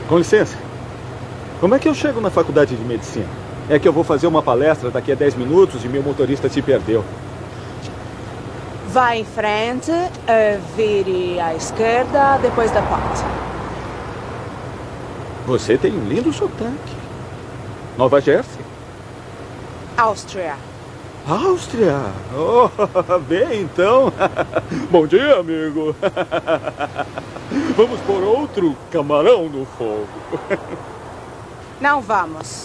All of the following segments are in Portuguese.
Com licença. Como é que eu chego na faculdade de medicina? É que eu vou fazer uma palestra daqui a 10 minutos e meu motorista se perdeu. Vá em frente, vire à esquerda, depois da ponte. Você tem um lindo sotaque. Nova Jersey? Áustria. Áustria? Oh, bem, então. Bom dia, amigo. Vamos pôr outro camarão no fogo. Não vamos.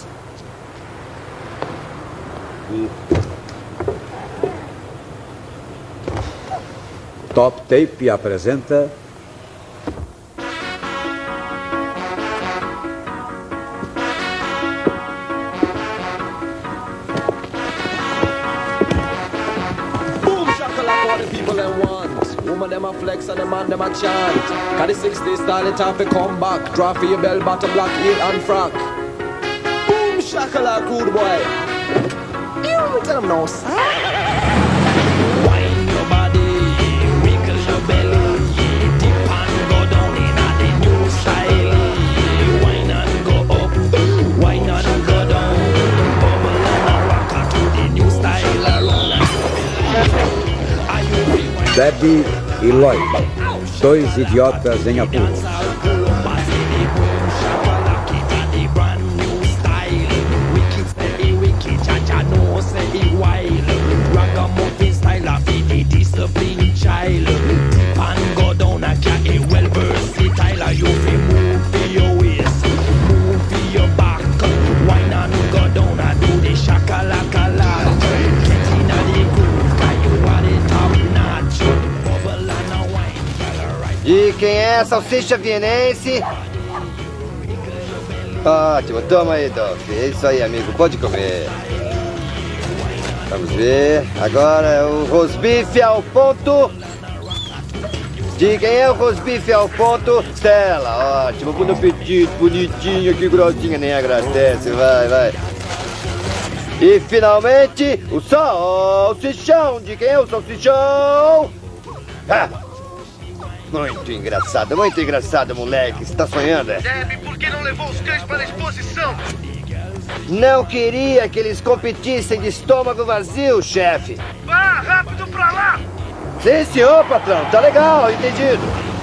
Top Tape apresenta... Them a flex and them man them a chant. Cause the 60s style it have to come back. Draw for your bell bottom black heel and frock. Boom shakalaka rude boy. You tell them no son. Wine your body, wiggle your belly, dip and go down in a the new style. Wine and go up, wine and go down. Bubble and a rocker to the new style. Are you rewind? Debbie e Lloyd, dois idiotas em apuros. E quem é salsicha vienense? Ótimo, toma aí, Doc. É isso aí, amigo, pode comer. Vamos ver. Agora o rosbife ao ponto. De quem é o rosbife ao ponto? Stella, ótimo, bom apetite, bonitinho, que grossinha, nem agradece, vai, vai. E finalmente, o salsichão. De quem é o salsichão? Muito engraçado, moleque. Você tá sonhando, é? Debbie, por que não levou os cães para a exposição? Não queria que eles competissem de estômago vazio, chefe. Vá, rápido pra lá! Sim, senhor, patrão. Tá legal, entendido.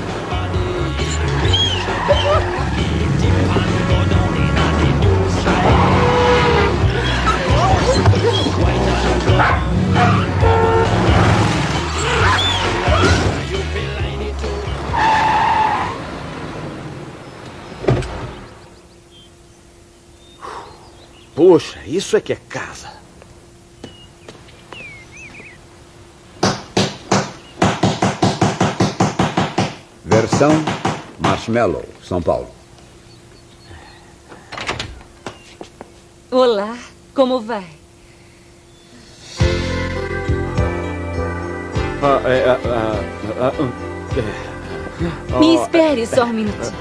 Poxa, isso é que é casa. Versão Marshmallow, São Paulo. Olá, como vai? Me espere só um minutinho.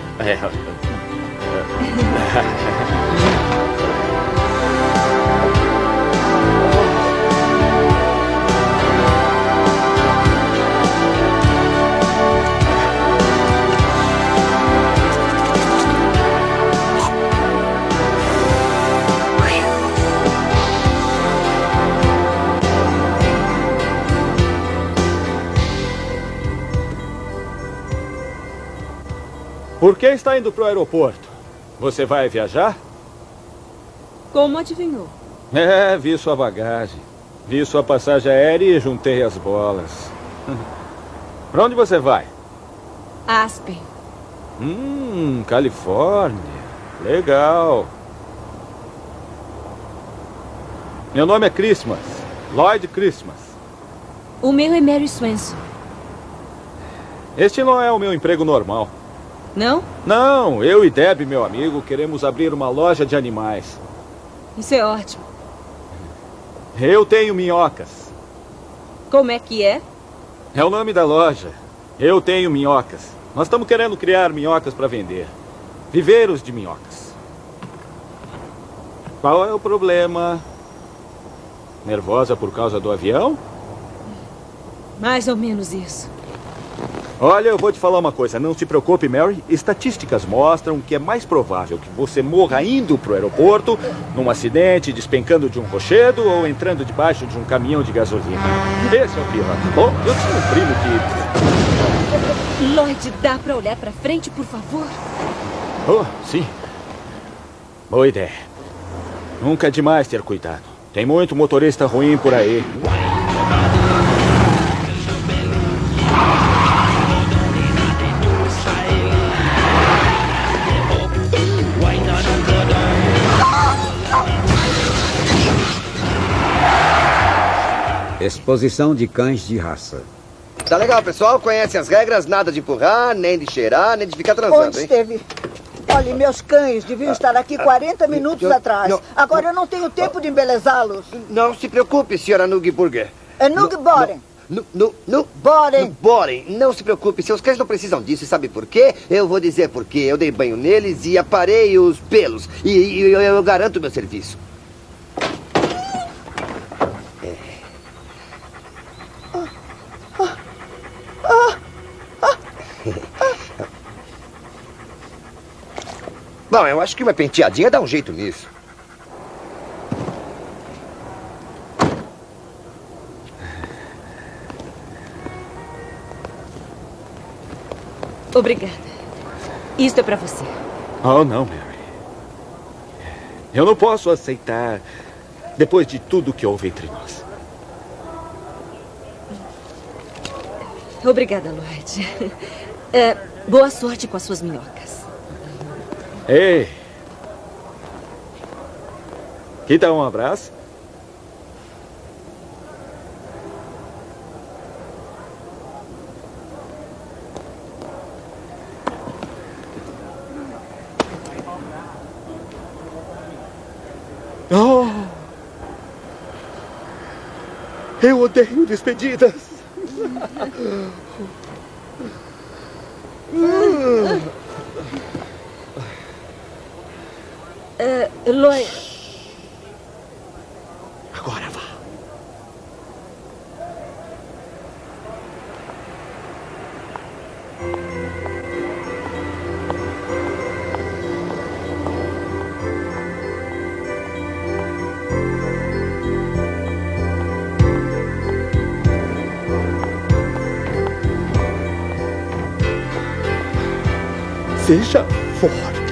Por que está indo para o aeroporto? Você vai viajar? Como adivinhou? Vi sua bagagem. Vi sua passagem aérea e juntei as bolas. Para onde você vai? Aspen. Califórnia. Legal. Meu nome é Christmas. Lloyd Christmas. O meu é Mary Swenson. Este não é o meu emprego normal. Não? Não, eu e Deb, meu amigo, queremos abrir uma loja de animais. Isso é ótimo. Eu tenho minhocas. Como é que é? É o nome da loja. Eu tenho minhocas. Nós estamos querendo criar minhocas para vender. Viveiros de minhocas. Qual é o problema? Nervosa por causa do avião? Mais ou menos isso. Olha, eu vou te falar uma coisa. Não se preocupe, Mary. Estatísticas mostram que é mais provável que você morra indo pro aeroporto, num acidente, despencando de um rochedo ou entrando debaixo de um caminhão de gasolina. Esse é o pior, tá bom? Eu tinha um primo que... Lloyd, dá pra olhar pra frente, por favor? Oh, sim. Boa ideia. Nunca é demais ter cuidado. Tem muito motorista ruim por aí. Exposição de cães de raça. Tá legal, pessoal. Conhecem as regras. Nada de empurrar, nem de cheirar, nem de ficar transando, Onde hein? esteve? Olha, meus cães deviam estar aqui 40 minutos atrás. não. Agora eu não tenho tempo de embelezá-los. Não se preocupe, senhora Nugburger. É Nug Boren. Boren. Boren, não se preocupe, seus cães não precisam disso. E sabe por quê? Eu vou dizer por quê. Eu dei banho neles e aparei os pelos. E eu garanto meu serviço. Bom, eu acho que uma penteadinha dá um jeito nisso. Obrigada. Isto é pra você. Oh, não, Mary. Eu não posso aceitar depois de tudo que houve entre nós. Obrigada, Lloyd. Boa sorte com as suas minhocas. Ei! Que tal um abraço? Oh! Eu odeio despedidas. Lloyd... Agora vá. Seja forte.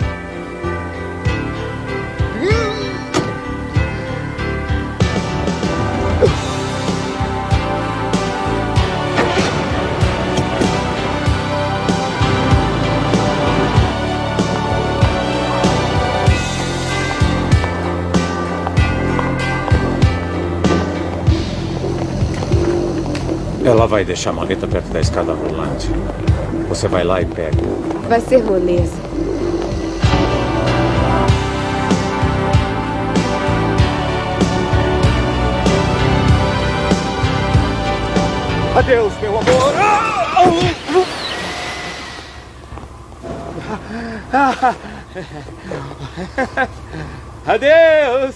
Ela vai deixar a maleta perto da escada rolante. Você vai lá e pega. Vai ser moleza. Adeus, meu amor. Adeus.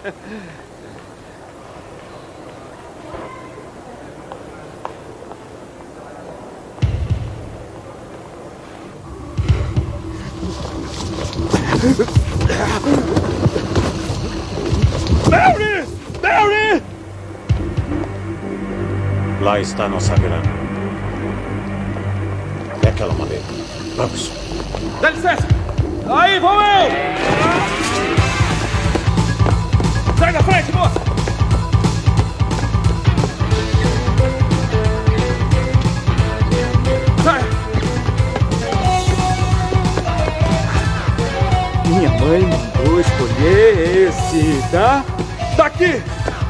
Mary! Mary! Lá está nossa grana. É aquela maleta. Vamos. Dá licença! Aí, vou eu! Sai da frente, moça! Sai! Minha mãe mandou escolher esse, tá? Daqui!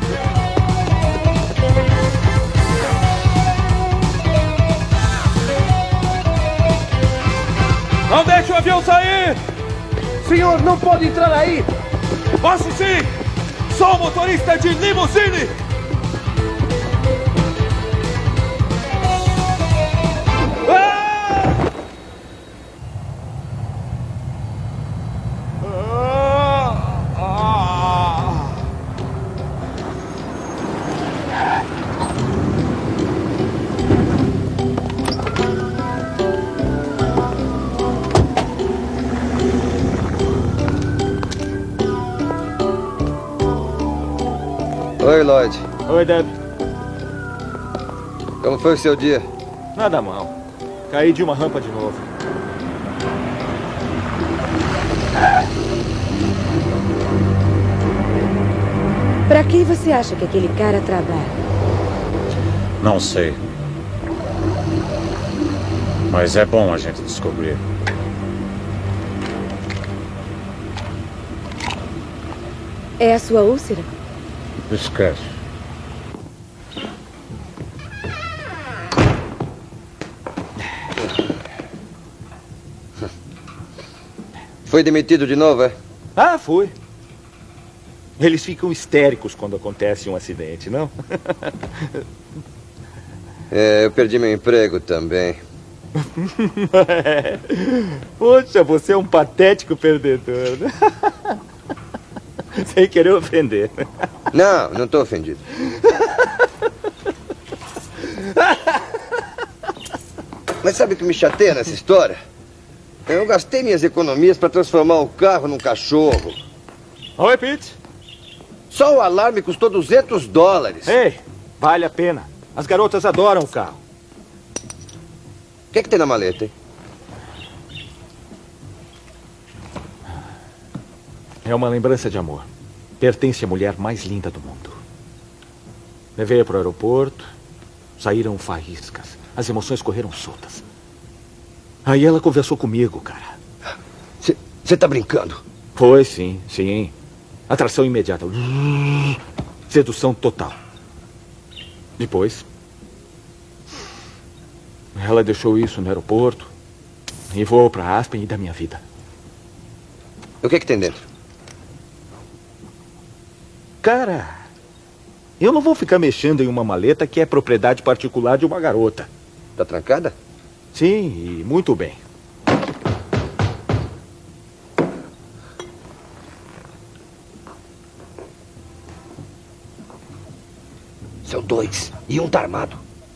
Não deixe o avião sair! Senhor, não pode entrar aí! Posso sim! Sou motorista de limusine! Oi, Lloyd. Oi, Deb. Como foi o seu dia? Nada mal. Caí de uma rampa de novo. Pra quem você acha que aquele cara trabalha? Não sei. Mas é bom a gente descobrir. É a sua úlcera? Esquece. Foi demitido de novo, é? Ah, fui. Eles ficam histéricos quando acontece um acidente, não? É, eu perdi meu emprego também. Poxa, você é um patético perdedor. Sem querer ofender. Não estou ofendido. Mas sabe o que me chateia nessa história? Eu gastei minhas economias para transformar o carro num cachorro. Oi, Pete. Só o alarme custou $200. Ei, vale a pena. As garotas adoram o carro. O que é que tem na maleta, hein? É uma lembrança de amor. Pertence à mulher mais linda do mundo. Levei-a para o aeroporto. Saíram faíscas. As emoções correram soltas. Aí ela conversou comigo, cara. Você tá brincando? Foi, sim, sim. Atração imediata. Sedução total. Depois, ela deixou isso no aeroporto e voou para Aspen e da minha vida. O que é que tem dentro? Cara, eu não vou ficar mexendo em uma maleta que é propriedade particular de uma garota. Tá trancada? Sim, e muito bem. São dois. E um tá armado.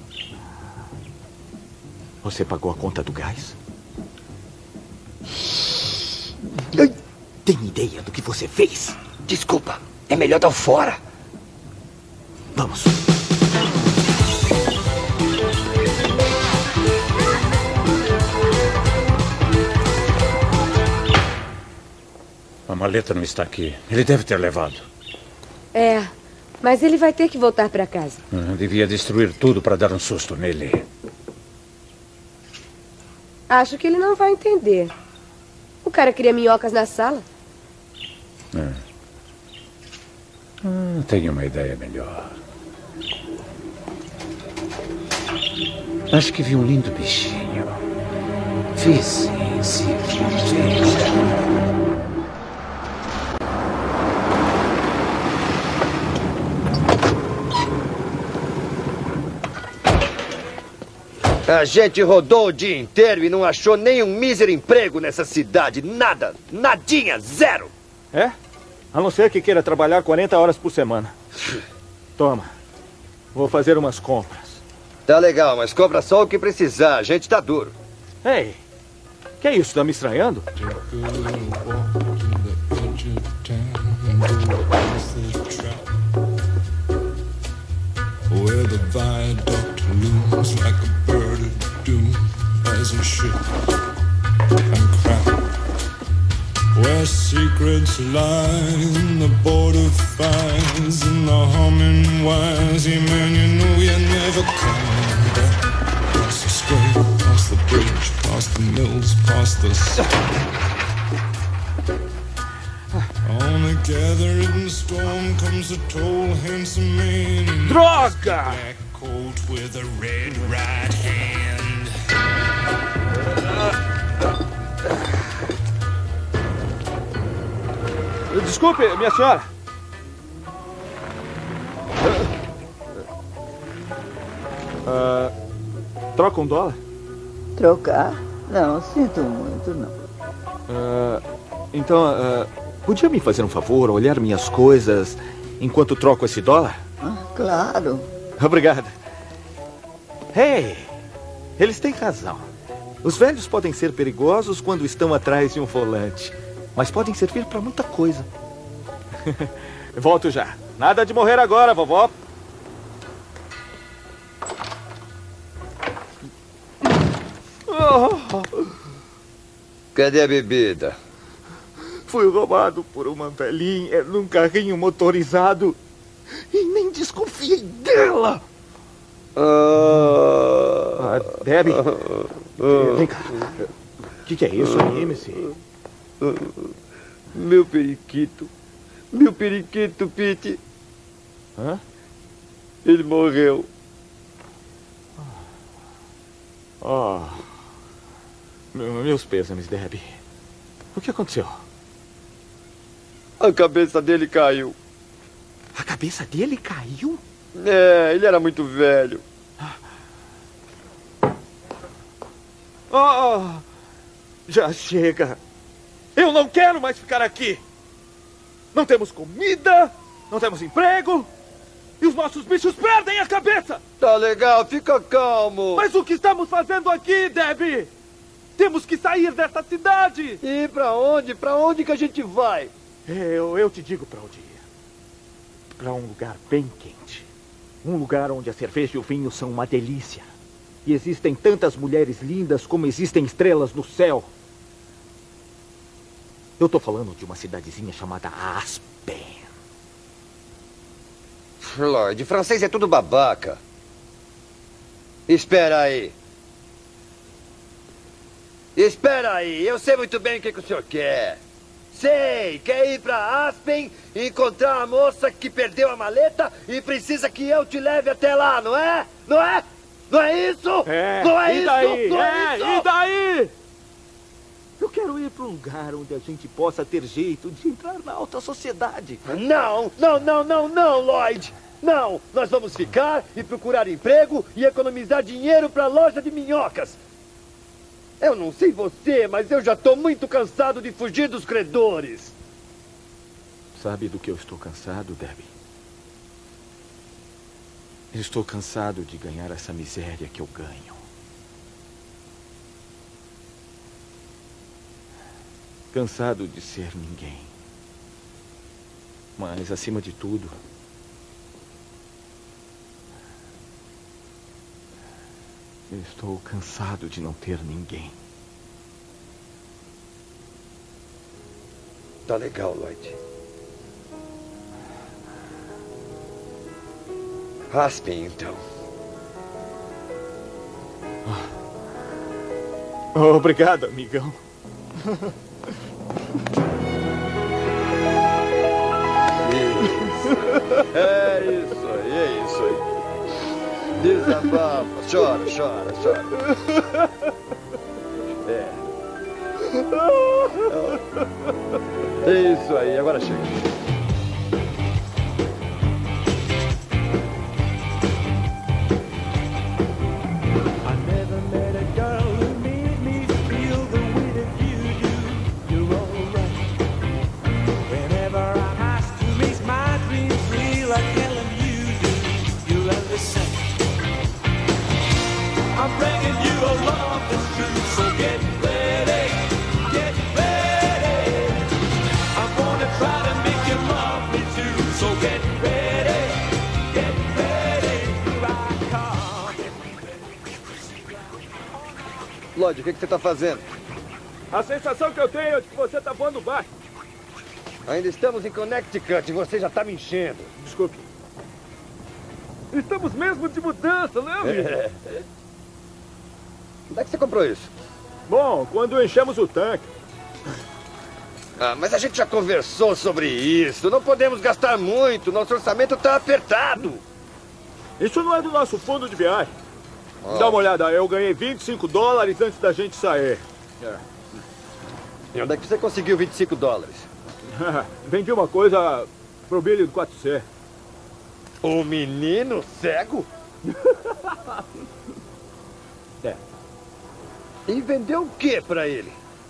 Você pagou a conta do gás? Tem ideia do que você fez? Desculpa. É melhor dar fora. Vamos. A maleta não está aqui. Ele deve ter levado. É, mas ele vai ter que voltar para casa. Devia destruir tudo para dar um susto nele. Acho que ele não vai entender. O cara cria minhocas na sala. Tenho uma ideia melhor. Acho que vi um lindo bichinho. Vizinho, veja. A gente rodou o dia inteiro e não achou nenhum mísero emprego nessa cidade. Nada. Nadinha. Zero. É? A não ser que queira trabalhar 40 horas por semana. Toma. Vou fazer umas compras. Tá legal, mas compra só o que precisar. A gente tá duro. Ei, que é isso? Tá me estranhando? Where the viaduct looms like a bird of doom as a ship and crack. Where secrets lie in the border fires and the humming wires. Yeah, man, you know you're never coming back. Past the square, past the bridge, past the mills, past the on a gathering storm comes a tall, handsome man. Droga! Black coat with a red right hand. Desculpe, minha senhora. Troca $1? Trocar? Não, sinto muito, não. Então, podia me fazer um favor, olhar minhas coisas enquanto troco esse dólar? Claro. Obrigado. Hey, eles têm razão. Os velhos podem ser perigosos quando estão atrás de um volante, mas podem servir para muita coisa. Volto já. Nada de morrer agora, vovó. Cadê a bebida? Fui roubado por uma velhinha num carrinho motorizado e nem desconfiei dela. Debbie, vem cá. O que é isso? Anime-se. Meu periquito. Meu periquito, Pete. Hã? Ele morreu. Meus pêsames, Debbie. O que aconteceu? A cabeça dele caiu. A cabeça dele caiu? É, ele era muito velho. Já chega. Eu não quero mais ficar aqui. Não temos comida, não temos emprego. E os nossos bichos perdem a cabeça. Tá legal, fica calmo. Mas o que estamos fazendo aqui, Debbie? Temos que sair dessa cidade. E pra onde? Pra onde que a gente vai? Eu te digo pra onde ir. Pra um lugar bem quente. Um lugar onde a cerveja e o vinho são uma delícia. E existem tantas mulheres lindas como existem estrelas no céu. Eu tô falando de uma cidadezinha chamada Aspen. Lloyd, francês é tudo babaca. Espera aí. Espera aí, eu sei muito bem o que o senhor quer. Sei, quer ir pra Aspen e encontrar a moça que perdeu a maleta e precisa que eu te leve até lá, não é? Não é? Não é isso? Não é e isso? daí? Não é isso? E daí? Eu quero ir para um lugar onde a gente possa ter jeito de entrar na alta sociedade. Não, Lloyd. Não, nós vamos ficar e procurar emprego e economizar dinheiro para a loja de minhocas. Eu não sei você, mas eu já estou muito cansado de fugir dos credores. Sabe do que eu estou cansado, Debbie? Eu estou cansado de ganhar essa miséria que eu ganho. Cansado de ser ninguém. Mas, acima de tudo, eu estou cansado de não ter ninguém. Tá legal, Lloyd. Aspen, então. Obrigado, amigão. É isso aí. Desabafa, chora. É isso aí, agora chega. Lloyd, o que você está fazendo? A sensação que eu tenho é de que você está voando baixo. Ainda estamos em Connecticut e você já está me enchendo. Desculpe. Estamos mesmo de mudança, né, amigo? Onde é que você comprou isso? Bom, quando enchemos o tanque. Mas a gente já conversou sobre isso. Não podemos gastar muito. Nosso orçamento está apertado. Isso não é do nosso fundo de viagem. Dá uma olhada, eu ganhei $25 antes da gente sair. E onde é que você conseguiu $25? Vendi uma coisa pro Billy do 4C. O menino cego? E vendeu o que pra ele?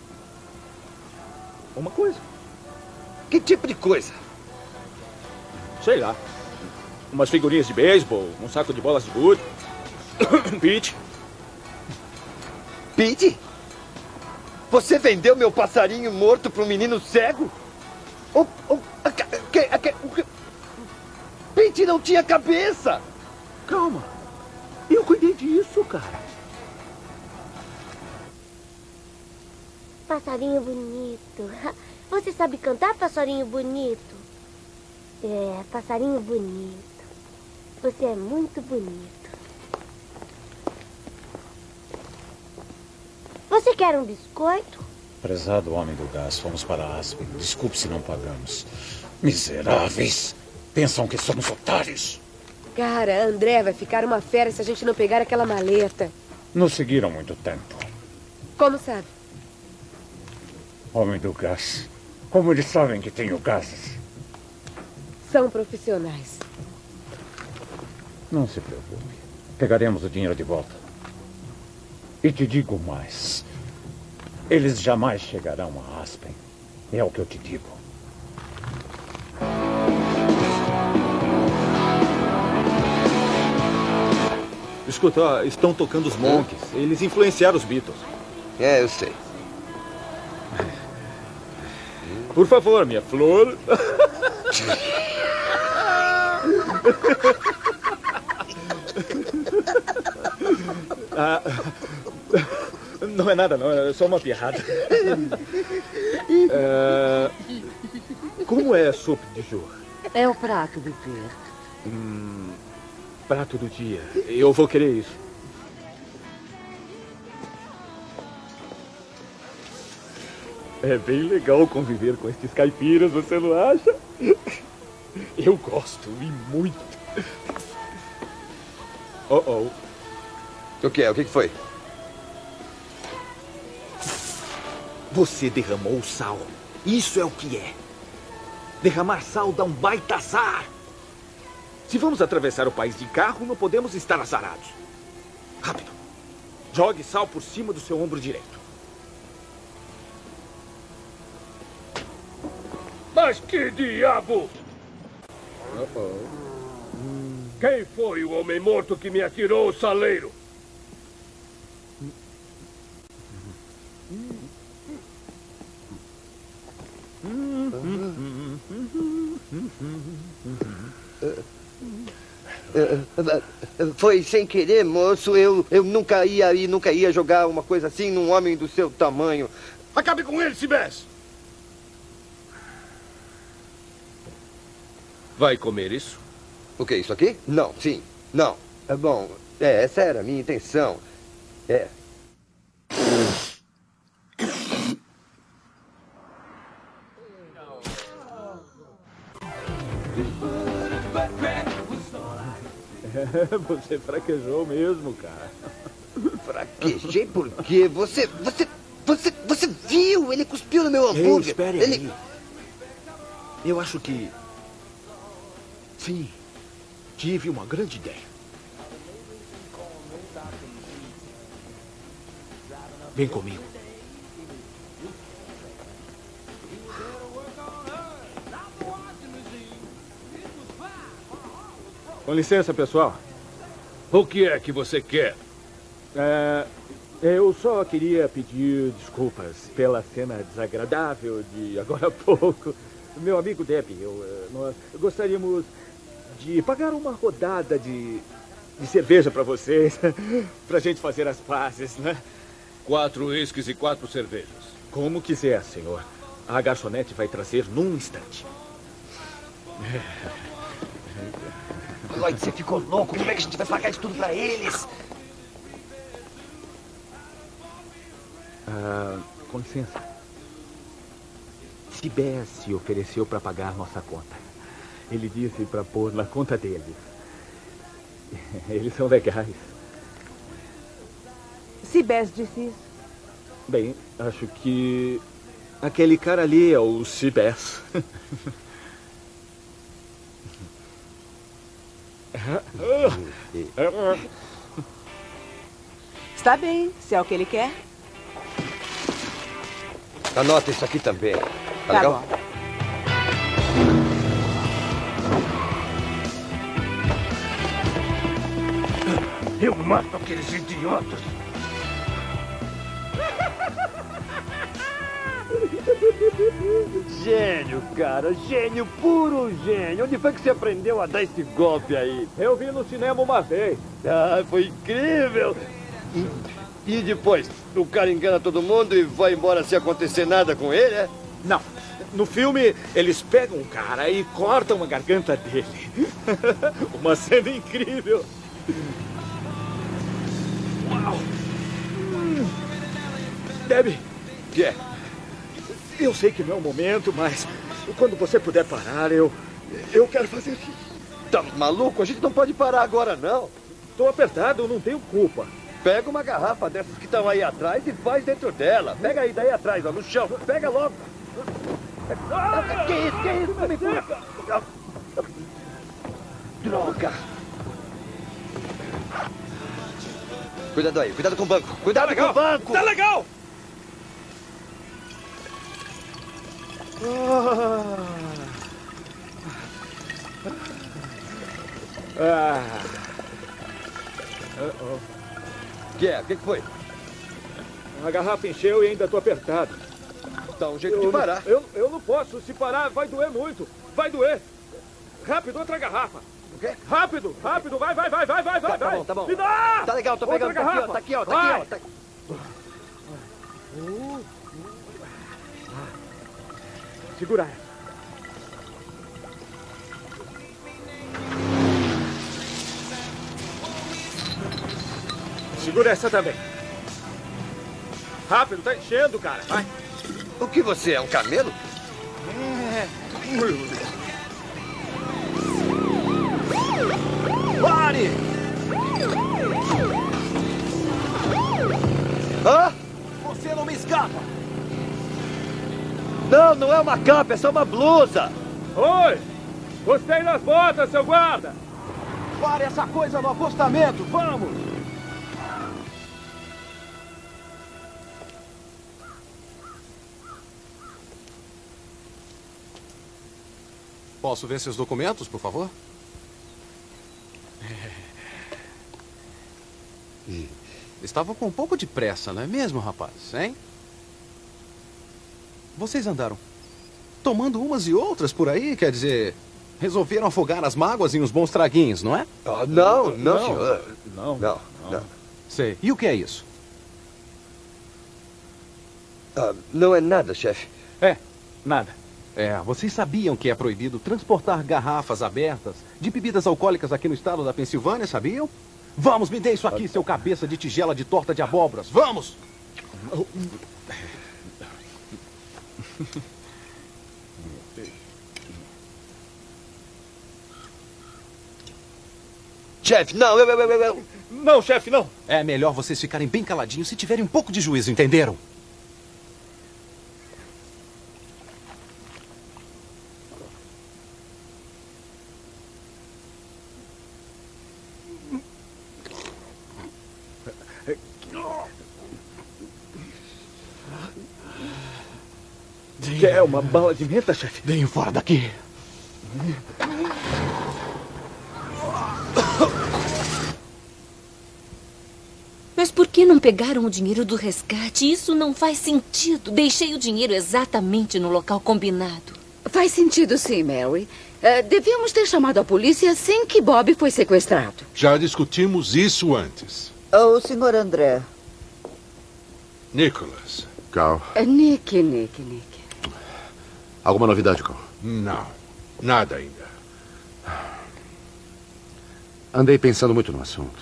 Uma coisa. Que tipo de coisa? Sei lá. Umas figurinhas de beisebol, um saco de bolas de gude. Pete. Pete? Você vendeu meu passarinho morto pro menino cego? que não tinha cabeça. Calma. Eu cuidei disso, cara. Passarinho bonito. Você sabe cantar, passarinho bonito? É, passarinho bonito. Você é muito bonito. Você quer um biscoito? Prezado homem do gás, fomos para Aspen. Desculpe se não pagamos. Miseráveis! Pensam que somos otários. Cara, André vai ficar uma fera se a gente não pegar aquela maleta. Nos seguiram muito tempo. Como sabe? Homem do gás. Como eles sabem que tenho gases? São profissionais. Não se preocupe. Pegaremos o dinheiro de volta. E te digo mais. Eles jamais chegarão a Aspen. É o que eu te digo. Escuta, ó, estão tocando os Monkees. Eles influenciaram os Beatles. É, eu sei. Por favor, minha flor. Não é nada, não. É só uma piada. Como é a sopa de jour? É o prato do dia. Prato do dia. Eu vou querer isso. É bem legal conviver com estes caipiras, você não acha? Eu gosto, e muito. Oh. O que é? O que foi? Você derramou sal. Isso é o que é. Derramar sal dá um baita azar. Se vamos atravessar o país de carro, não podemos estar azarados. Rápido. Jogue sal por cima do seu ombro direito. Mas que diabo! Quem foi o homem morto que me atirou o saleiro? Foi sem querer, moço. Eu nunca ia jogar uma coisa assim num homem do seu tamanho. Acabe com ele, Sibés! Vai comer isso? O que, isso aqui? Não, sim, não. É bom, essa era a minha intenção. É. Você fraquejou mesmo, cara. Fraquejei por quê? Você viu? Ele cuspiu no meu hambúrguer. Ei, espere aí. Eu acho que... Sim, tive uma grande ideia. Vem comigo. Com licença, pessoal. O que é que você quer? Eu só queria pedir desculpas pela cena desagradável de agora há pouco. Meu amigo Deb, nós gostaríamos de pagar uma rodada de cerveja para vocês, pra gente fazer as pazes, né? 4 uísques e 4 cervejas. Como quiser, senhor. A garçonete vai trazer num instante. Lloyd, você ficou louco? Como é que a gente vai pagar isso tudo pra eles? Com licença. Sibés se ofereceu para pagar nossa conta. Ele disse para pôr na conta deles. Eles são legais. Sibés disse isso. Bem, acho que aquele cara ali é o Sibés. Está bem, se é o que ele quer. Anota isso aqui também. Tá legal? Bom. Eu mato aqueles idiotas. Gênio, cara. Gênio, puro gênio. Onde foi que você aprendeu a dar esse golpe aí? Eu vi no cinema uma vez. Ah, foi incrível. E depois, o cara engana todo mundo e vai embora sem acontecer nada com ele, é? Não. No filme, eles pegam um cara e cortam a garganta dele. Uma cena incrível. Uau! Debbie. Que é? Eu sei que não é o momento, mas quando você puder parar, eu quero fazer isso. Tá maluco? A gente não pode parar agora, não. Tô apertado, eu não tenho culpa. Pega uma garrafa dessas que estão aí atrás e faz dentro dela. Pega aí daí atrás, ó, no chão. Pega logo. Que isso? Me pega. Droga. Cuidado aí, cuidado com o banco. Cuidado com o banco. Tá legal. Que é? O que foi? A garrafa encheu e ainda tô apertado. Dá um jeito de parar. Eu não posso. Se parar, vai doer muito. Vai doer. Rápido, outra garrafa. O quê? Rápido. Vai. Tá bom. Me dá! Tá legal, tô pegando. Tá aqui, ó. Segura ela. Segura essa também. Rápido, tá enchendo, cara. Vai. O que você é, um camelo? Pare! Hã? Você não me escapa. Não é uma capa, é só uma blusa. Oi! Gostei das botas, seu guarda. Pare essa coisa no apostamento, vamos! Posso ver seus documentos, por favor? Estavam com um pouco de pressa, não é mesmo, rapaz? Hein? Vocês andaram tomando umas e outras por aí? Quer dizer, resolveram afogar as mágoas em uns bons traguinhos, não é? Não, senhor. Não. Sei. E o que é isso? Não é nada, chefe. Nada. Vocês sabiam que é proibido transportar garrafas abertas de bebidas alcoólicas aqui no estado da Pensilvânia, sabiam? Vamos, me dê isso aqui, seu cabeça de tigela de torta de abóboras. Vamos! Chefe, não, eu. Não, chefe, não. É melhor vocês ficarem bem caladinhos se tiverem um pouco de juízo, entenderam? Quer uma bala de menta, chefe? Venham fora daqui. Mas por que não pegaram o dinheiro do resgate? Isso não faz sentido. Deixei o dinheiro exatamente no local combinado. Faz sentido sim, Mary. Devíamos ter chamado a polícia assim que Bob foi sequestrado. Já discutimos isso antes. O senhor André. Nicholas. Carl. Nick. Alguma novidade, Carl? Não. Nada ainda. Andei pensando muito no assunto.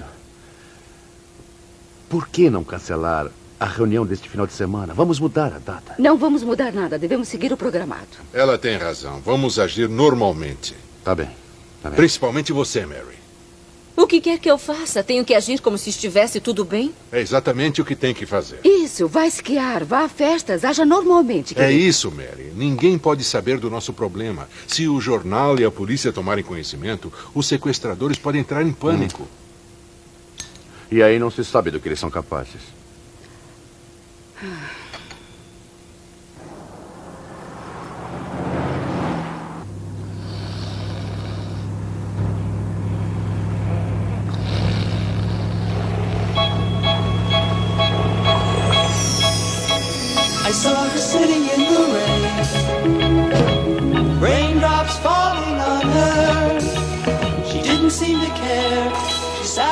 Por que não cancelar a reunião deste final de semana? Vamos mudar a data. Não vamos mudar nada. Devemos seguir o programado. Ela tem razão. Vamos agir normalmente. Tá bem. Principalmente você, Mary. O que quer que eu faça? Tenho que agir como se estivesse tudo bem? É exatamente o que tem que fazer. Isso, vá esquiar, vá a festas, haja normalmente. É isso, Mary. Ninguém pode saber do nosso problema. Se o jornal e a polícia tomarem conhecimento, os sequestradores podem entrar em pânico. E aí não se sabe do que eles são capazes. I saw her sitting in the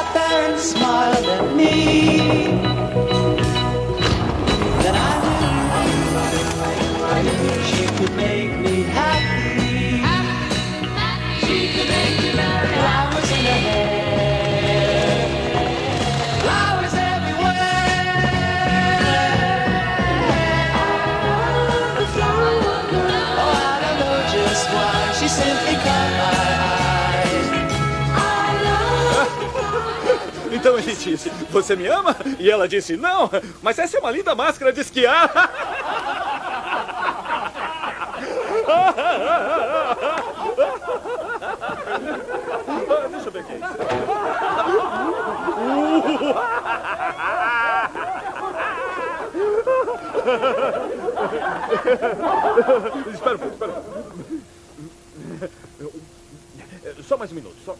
sat there and smiled at me. Then I knew she could make me happy. She could make me marry. Flowers in her hair, flowers everywhere. The flower girl. Oh, I don't know just why. She simply caught my eye. I love. Então ele disse, você me ama? E ela disse, não, mas essa é uma linda máscara de esquiar. Deixa eu ver aqui. Espera um pouco, espera um pouco. Só mais um minuto, só...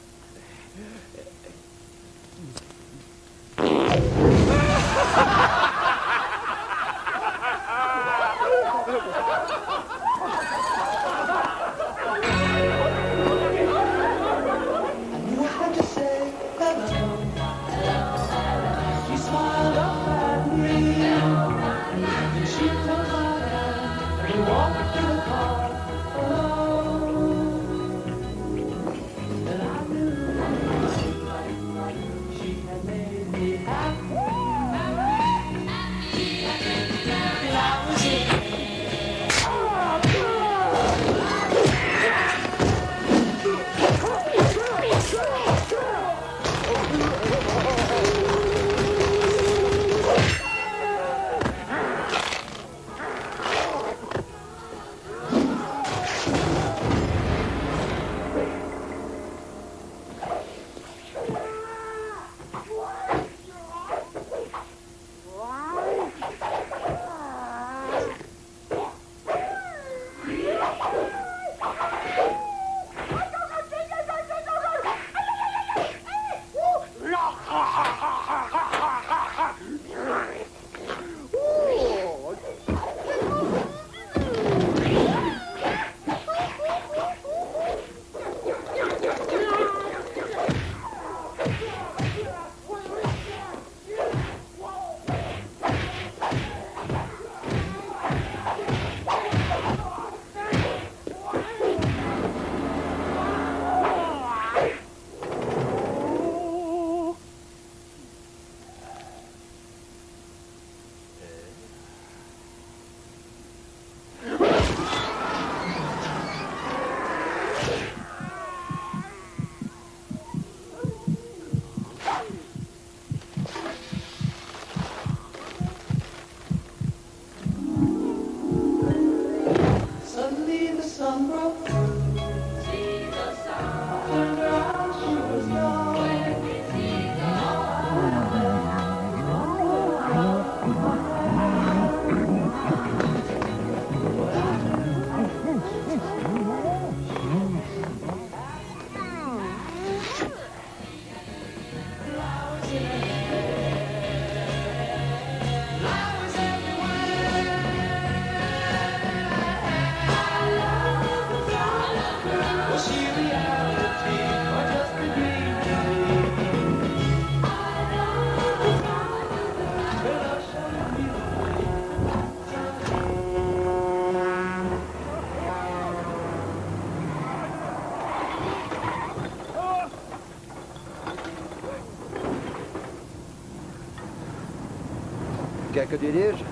Quer que eu dirija?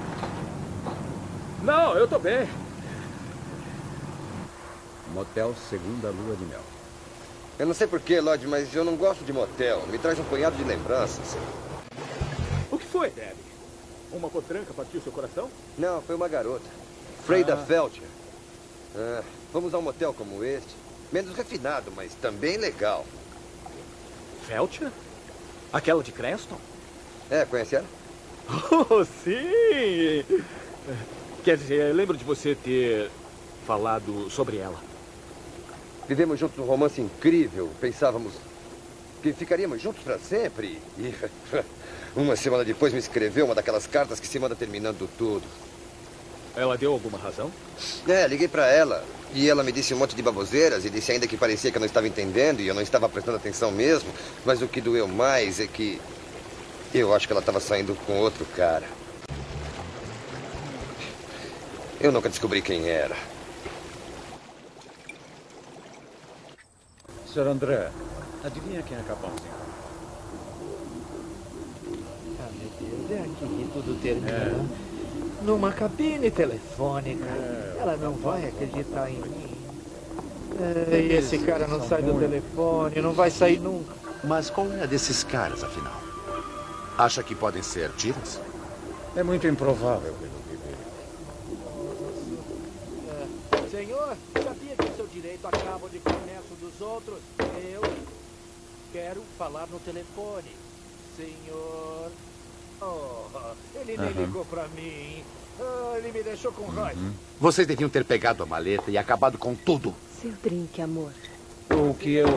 Não, eu tô bem. Motel Segunda Lua de Mel. Eu não sei porquê, Lloyd, mas eu não gosto de motel. Me traz um punhado de lembranças. O que foi, Debbie? Uma potranca partiu seu coração? Não, foi uma garota. Freida Felcher. Vamos a um motel como este. Menos refinado, mas também legal. Felcher? Aquela de Cranston? É, conhece ela? Oh, sim! Quer dizer, eu lembro de você ter falado sobre ela. Vivemos juntos um romance incrível. Pensávamos que ficaríamos juntos para sempre. E uma semana depois me escreveu uma daquelas cartas que se manda terminando tudo. Ela deu alguma razão? Liguei pra ela. E ela me disse um monte de baboseiras e disse ainda que parecia que eu não estava entendendo e eu não estava prestando atenção mesmo. Mas o que doeu mais é que eu acho que ela estava saindo com outro cara. Eu nunca descobri quem era. Sr. André, adivinha quem acabamos de encontrar? Ah, meu Deus, é aqui que tudo termina. Numa cabine telefônica. Ela não vai acreditar em mim. E esse cara não sai do telefone, não vai sair nunca. Mas qual é a desses caras, afinal? Acha que podem ser tiras? É muito improvável pelo que Senhor, sabia que o seu direito acaba de comércio dos outros? Eu quero falar no telefone. Senhor... Oh, ele nem ligou pra mim. Ele me deixou com raiva. Vocês deviam ter pegado a maleta e acabado com tudo. Seu drink, amor. O que eu...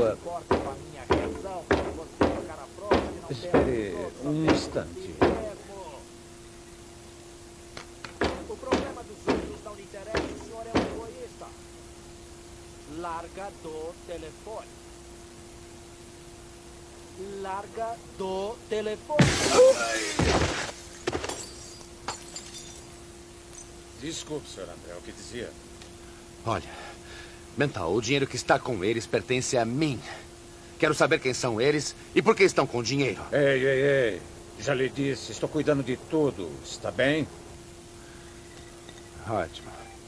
Espere um instante. O problema dos outros não lhe interessa. O senhor é um egoísta. Larga do telefone. Larga do telefone. Desculpe, Sr. André, o que dizia? Olha, Mental, o dinheiro que está com eles pertence a mim. Quero saber quem são eles e por que estão com dinheiro. Ei. Já lhe disse, estou cuidando de tudo. Está bem? Ótimo.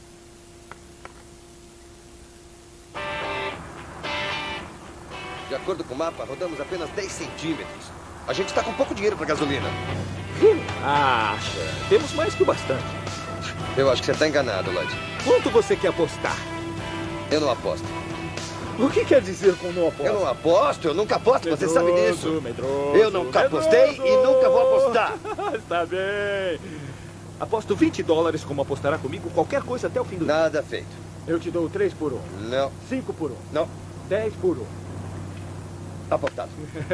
De acordo com o mapa, rodamos apenas 10 centímetros. A gente está com pouco dinheiro para gasolina. Acha? Temos mais que o bastante. Eu acho que você está enganado, Lloyd. Quanto você quer apostar? Eu não aposto. O que quer dizer com não aposto? Eu não aposto, eu nunca aposto, você sabe disso. Medroso, eu nunca apostei e nunca vou apostar. Está bem. Aposto $20 como apostará comigo qualquer coisa até o fim do dia. Nada feito. Eu te dou 3 por 1. Não. 5 por 1. Não. 10 por 1. Apostado.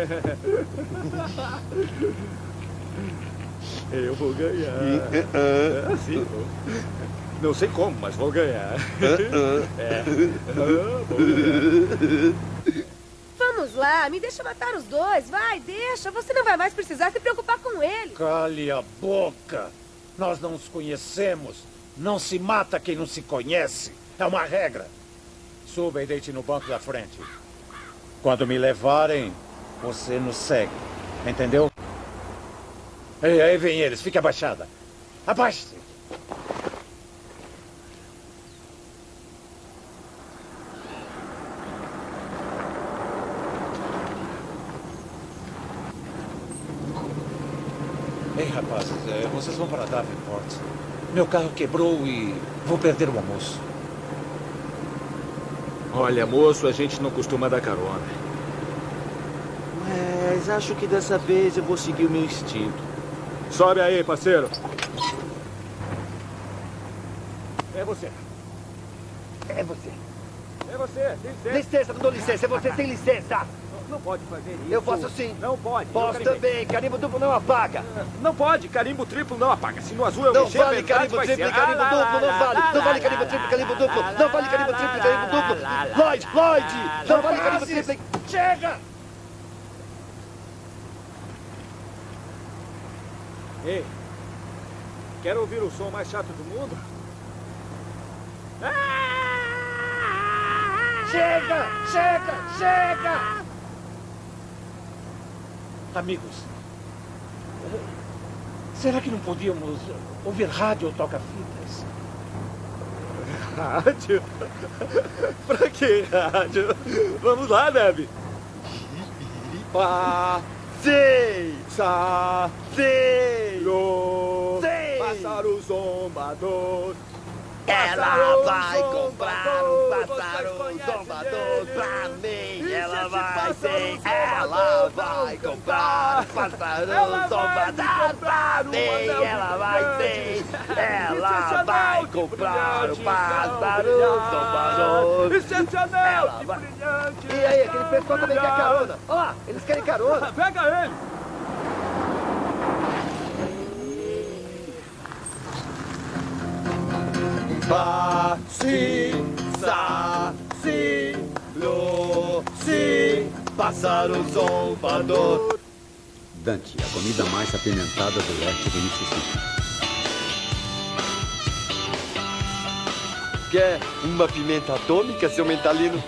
Eu vou ganhar. Sim, vou. Não sei como, mas vou ganhar. Vou ganhar. Vamos lá, me deixa matar os dois. Vai, deixa. Você não vai mais precisar se preocupar com ele. Cale a boca. Nós não nos conhecemos. Não se mata quem não se conhece. É uma regra. Suba e deite no banco da frente. Quando me levarem, você nos segue. Entendeu? Aí vem eles. Fique abaixada. Abaixe-se. Ei, rapazes, vocês vão para Davenport. Meu carro quebrou e vou perder o almoço. Olha, moço, a gente não costuma dar carona. Mas acho que dessa vez eu vou seguir o meu instinto. Sobe aí, parceiro. É você. É você. É você, licença. Licença, não dou licença, é você sem licença. Não pode fazer isso. Eu posso sim. Não pode. Posso também, carimbo duplo não apaga. Não pode, carimbo triplo não apaga. Se no azul eu não mexer, vale carimbo triplo e carimbo duplo, não vale. Não vale carimbo triplo e carimbo duplo. Não vale carimbo triplo e carimbo duplo. Lloyd! Não vale carimbo triplo e... Chega! Ei, quer ouvir o som mais chato do mundo? Chega! Amigos, será que não podíamos ouvir rádio ou toca-fitas? Rádio? Pra que rádio? Vamos lá, Deb. Pá, sei, sa, sei, lo, sei. Pássaro zombador. Ela vai comprar um pássaro zombador pra mim. Ela vai ser. Ela vai comprar um pássaro zombador pra mim. Ela vai ser. Ela vai comprar um pássaro zombador. Excepcional, brilhante. E aí, aquele pessoal também quer carona. Olha lá, eles querem carona. Pega ele. Fá, si, sa, si, lo, si, pássaro zombador. Dante, a comida mais apimentada do leste do Mississippi. Quer uma pimenta atômica, seu mentalino?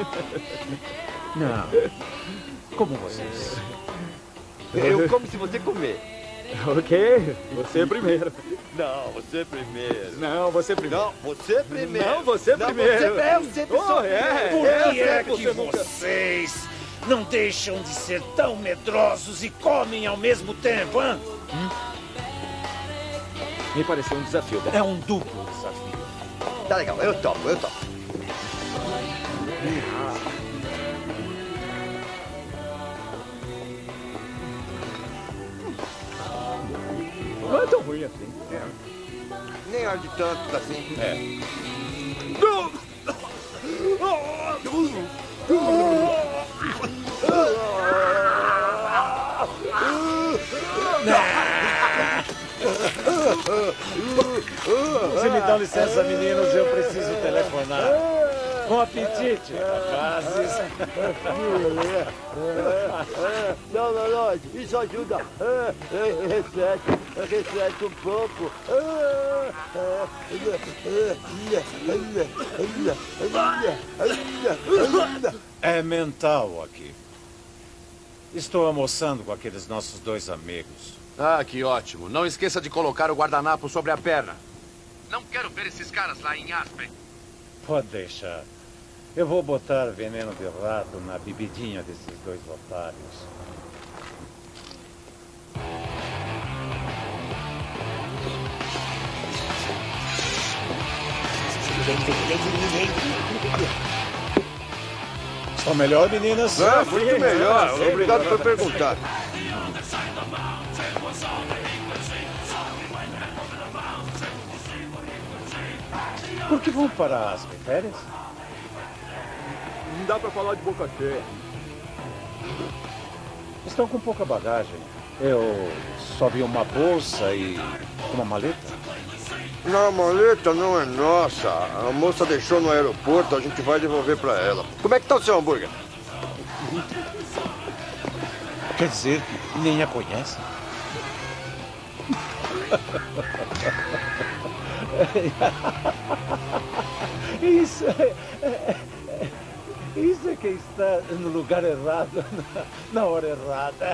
Não. Como vocês? Eu como se você comer. Ok, você primeiro. Não, você primeiro. Não, você primeiro. Não, você primeiro. Não, você primeiro. Eu sempre sou primeiro. Por que é que vocês não deixam de ser tão medrosos e comem ao mesmo tempo, hein? Me pareceu um desafio. É um duplo desafio. Tá legal, eu topo. Não é tão ruim assim. Nem arde tanto assim. Se me dão licença, meninos, eu preciso telefonar. Bom apetite, rapazes. Não, Lloyd, isso ajuda. Reflete um pouco. É mental aqui. Estou almoçando com aqueles nossos dois amigos. Ah, que ótimo. Não esqueça de colocar o guardanapo sobre a perna. Não quero ver esses caras lá em Aspen. Pode deixar. Eu vou botar veneno de rato na bebidinha desses dois otários. Estão melhor, meninas? Muito melhor. Obrigado por perguntar. Por que vão para as férias? Não dá pra falar de boca cheia. Estão com pouca bagagem. Eu só vi uma bolsa e uma maleta. Não, a maleta não é nossa. A moça deixou no aeroporto, a gente vai devolver pra ela. Como é que tá o seu hambúrguer? Quer dizer, nem a conhece? Isso é quem está no lugar errado, na hora errada.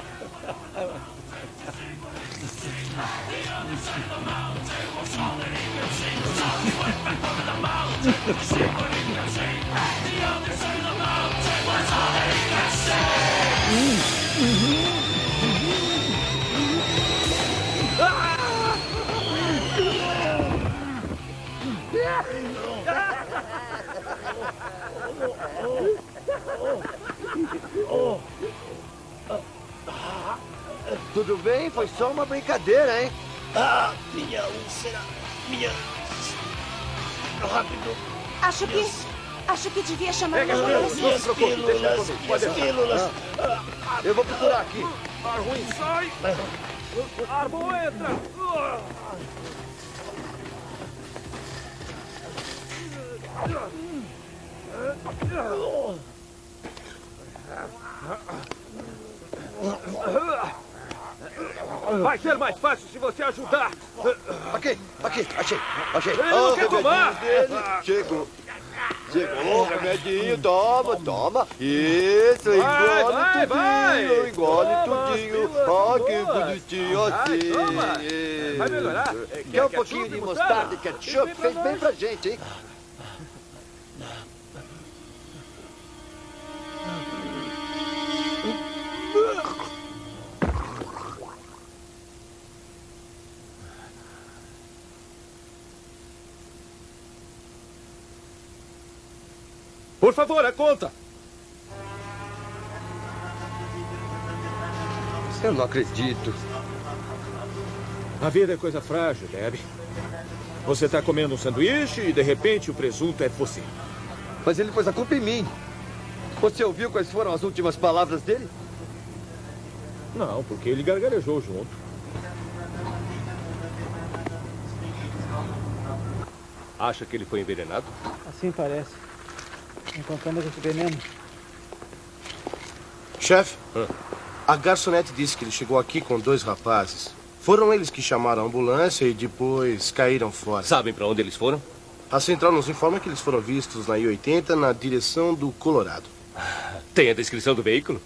Tudo bem? Foi só uma brincadeira, hein? Ah, minha úlcera. Minha... Rápido. Acho que devia chamar Pega uma as pílulas, não se preocupe, deixa comigo. Pode pílulas. Eu vou procurar aqui. Ar ruim, sai! Ar bom, entra! Vai ser mais fácil se você ajudar. Aqui, achei. Ele não quer tomar. Chegou o remedinho, toma. Isso, engole tudinho. Ó, que bonitinho, assim. Vai melhorar. Quer um pouquinho de mostarda e ketchup? Fez bem pra gente, hein? Por favor, a conta. Eu não acredito. A vida é coisa frágil, Debbie. Você está comendo um sanduíche e, de repente, o presunto é você. Mas ele pôs a culpa em mim. Você ouviu quais foram as últimas palavras dele? Não, porque ele gargarejou junto. Acha que ele foi envenenado? Assim parece. Encontramos esse veneno. Chefe, a garçonete disse que ele chegou aqui com 2 rapazes. Foram eles que chamaram a ambulância e depois caíram fora. Sabem para onde eles foram? A central nos informa que eles foram vistos na I-80 na direção do Colorado. Tem a descrição do veículo?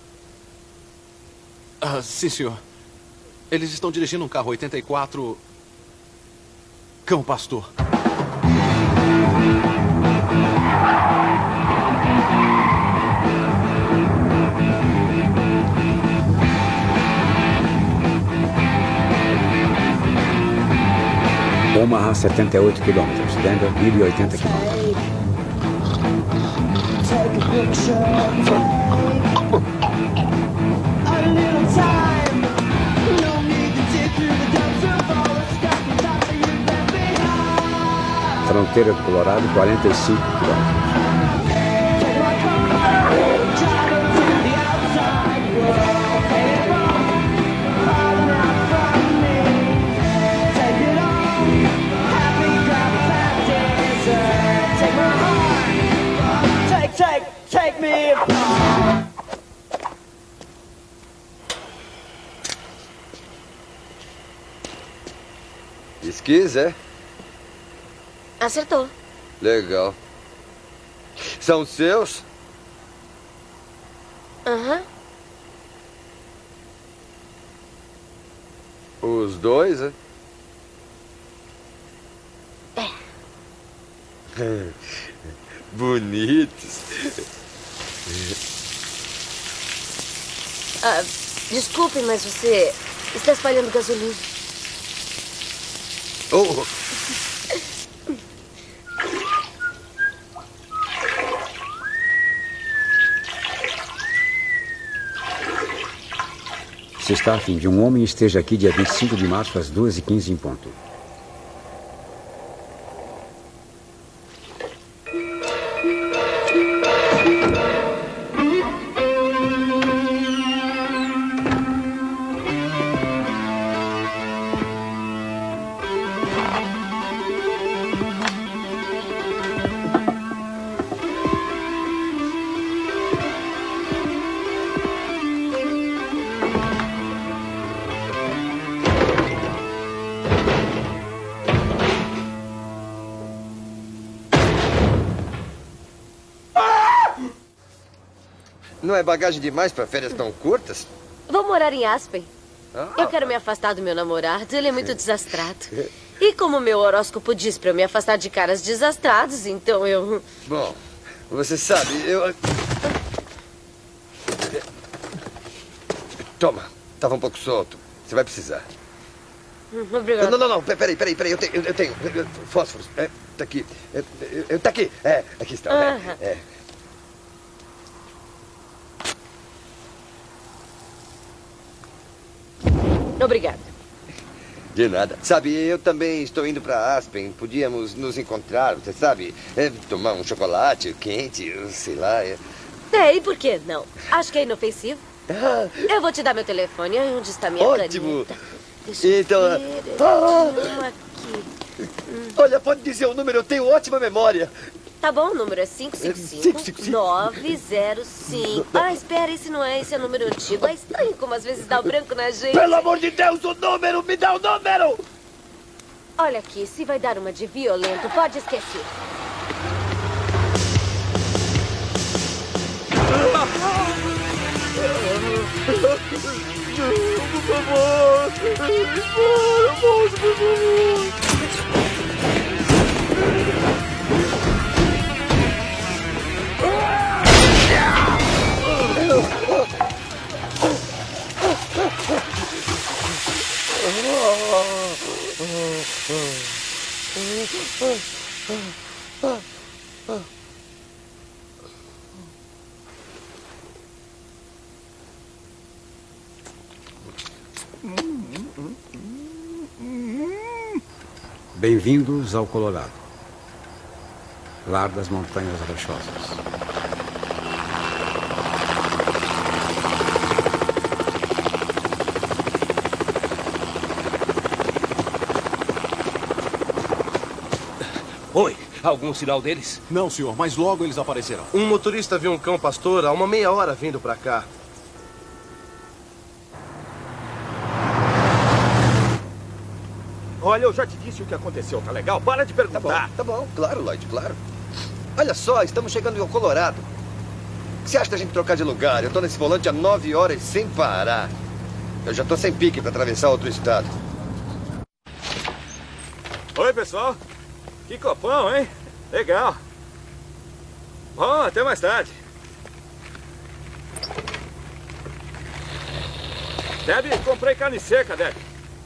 Ah, sim, senhor. Eles estão dirigindo um carro 84... Cão Pastor. Omaha, 78 quilômetros. Denver, 1080 quilômetros. Fronteira do Colorado, 45 quilômetros. Take me apart. Esquis, é? Acertou. Legal. São seus? Aham. Os dois, é? É. Bonitos. Desculpe, mas você está espalhando gasolina. Oh. Se está a fim de um homem, esteja aqui dia 25 de março às 2h15 em ponto. Não é bagagem demais para férias tão curtas? Vou morar em Aspen. Ah. Eu quero me afastar do meu namorado. Ele é muito desastrado. E como meu horóscopo diz para eu me afastar de caras desastrados, então eu... Bom, você sabe, eu... Toma, estava um pouco solto. Você vai precisar. Obrigado. Não, peraí. Eu tenho fósforos. Tá aqui. Tá aqui. Aqui está. Obrigada. De nada. Sabe, eu também estou indo para Aspen. Podíamos nos encontrar, você sabe? Tomar um chocolate quente, sei lá. E por que não? Acho que é inofensivo. Eu vou te dar meu telefone. Onde está minha Ótimo. caneta? Então... Aqui. Olha, pode dizer o número, eu tenho ótima memória. Tá bom, o número é 555-905. Espera, esse não é, esse é o número antigo. É estranho como às vezes dá o branco na gente. Pelo amor de Deus, o número! Me dá o número! Olha aqui, se vai dar uma de violento, pode esquecer. Por favor! Moço, por favor! Bem-vindos ao Colorado, lar das montanhas rochosas. Oi, algum sinal deles? Não, senhor, mas logo eles aparecerão. Um motorista viu um cão pastor há uma meia hora vindo pra cá. Olha, eu já te disse o que aconteceu, tá legal? Para de perguntar. Tá bom, claro, Lloyd, claro. Olha só, estamos chegando em Colorado. O que você acha da gente trocar de lugar? Eu tô nesse volante há 9 horas sem parar. Eu já tô sem pique pra atravessar outro estado. Oi, pessoal. Que copão, hein? Legal. Bom, até mais tarde. Debbie, comprei carne seca, Debbie.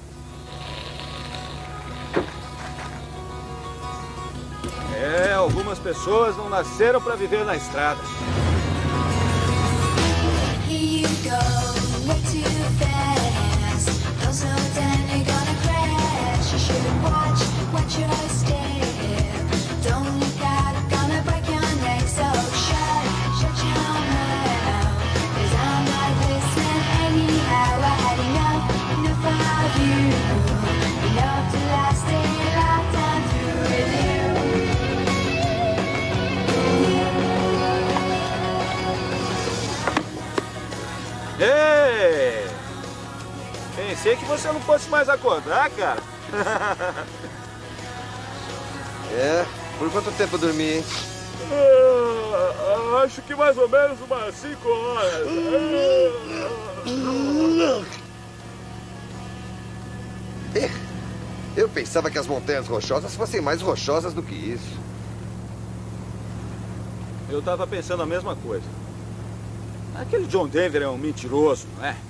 Algumas pessoas não nasceram para viver na estrada. Here you go, way too fast. Don't slow down, you're gonna crash. You should watch your step. Don't look out, I'm gonna break your neck. So shut your mouth. 'Cause I'm not listening anyhow. I had enough of you. Enough to last a lifetime through with you. Ei! Pensei que você não fosse mais acordar, cara. Por quanto tempo eu dormi, hein? Acho que mais ou menos umas 5 horas. Eu pensava que as montanhas rochosas fossem mais rochosas do que isso. Eu tava pensando a mesma coisa. Aquele John Denver é um mentiroso, não é?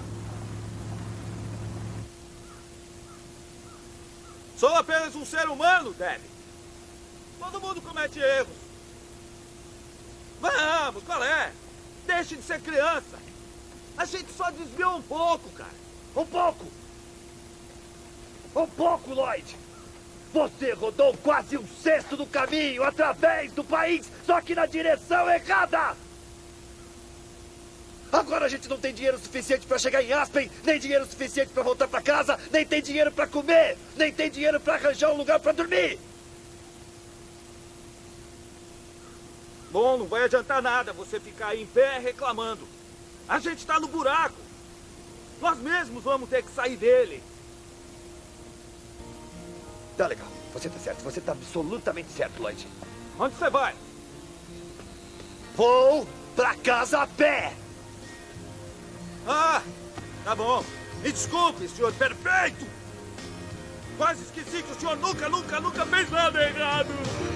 Sou apenas um ser humano, Debbie. Todo mundo comete erros. Vamos, qual é? Deixe de ser criança. A gente só desviou um pouco, cara. Um pouco? Um pouco, Lloyd. Você rodou quase 1/6 do caminho através do país, só que na direção errada. Agora a gente não tem dinheiro suficiente para chegar em Aspen, nem dinheiro suficiente para voltar para casa, nem tem dinheiro para comer, nem tem dinheiro para arranjar um lugar para dormir. Bom, não vai adiantar nada você ficar aí em pé reclamando. A gente está no buraco. Nós mesmos vamos ter que sair dele. Tá legal. Você tá certo. Você tá absolutamente certo, Lloyd. Onde você vai? Vou pra casa a pé. Ah, tá bom. Me desculpe, senhor perfeito. Quase esqueci que o senhor nunca fez nada errado.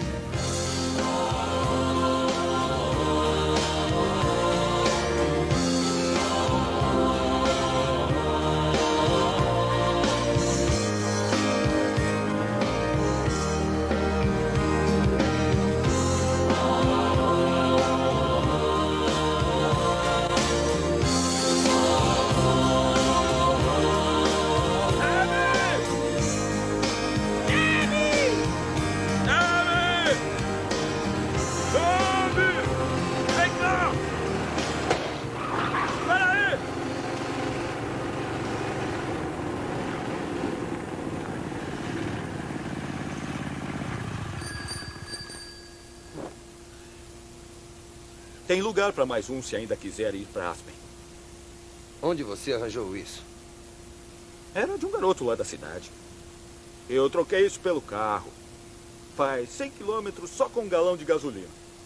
Tem lugar para mais um se ainda quiser ir para Aspen. Onde você arranjou isso? Era de um garoto lá da cidade. Eu troquei isso pelo carro. Faz 100 quilômetros só com um galão de gasolina.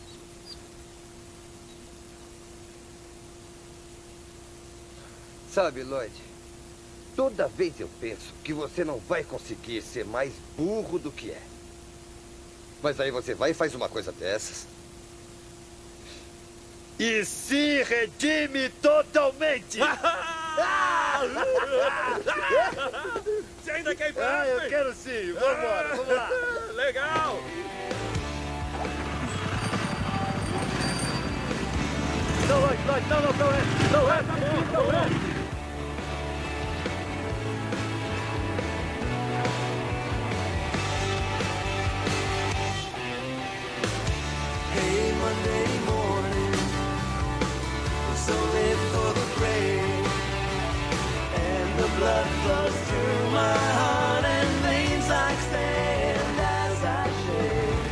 Sabe, Lloyd, toda vez eu penso que você não vai conseguir ser mais burro do que é. Mas aí você vai e faz uma coisa dessas. E se redime totalmente! Você ainda quer ir pra Aspen? Eu quero sim. Vambora, vamos lá. Legal! Não, Lloyd, não é, tá bom, não é. Hey, Monday morning, so late for the rain, and the blood flows through my heart and veins like sand as I shake.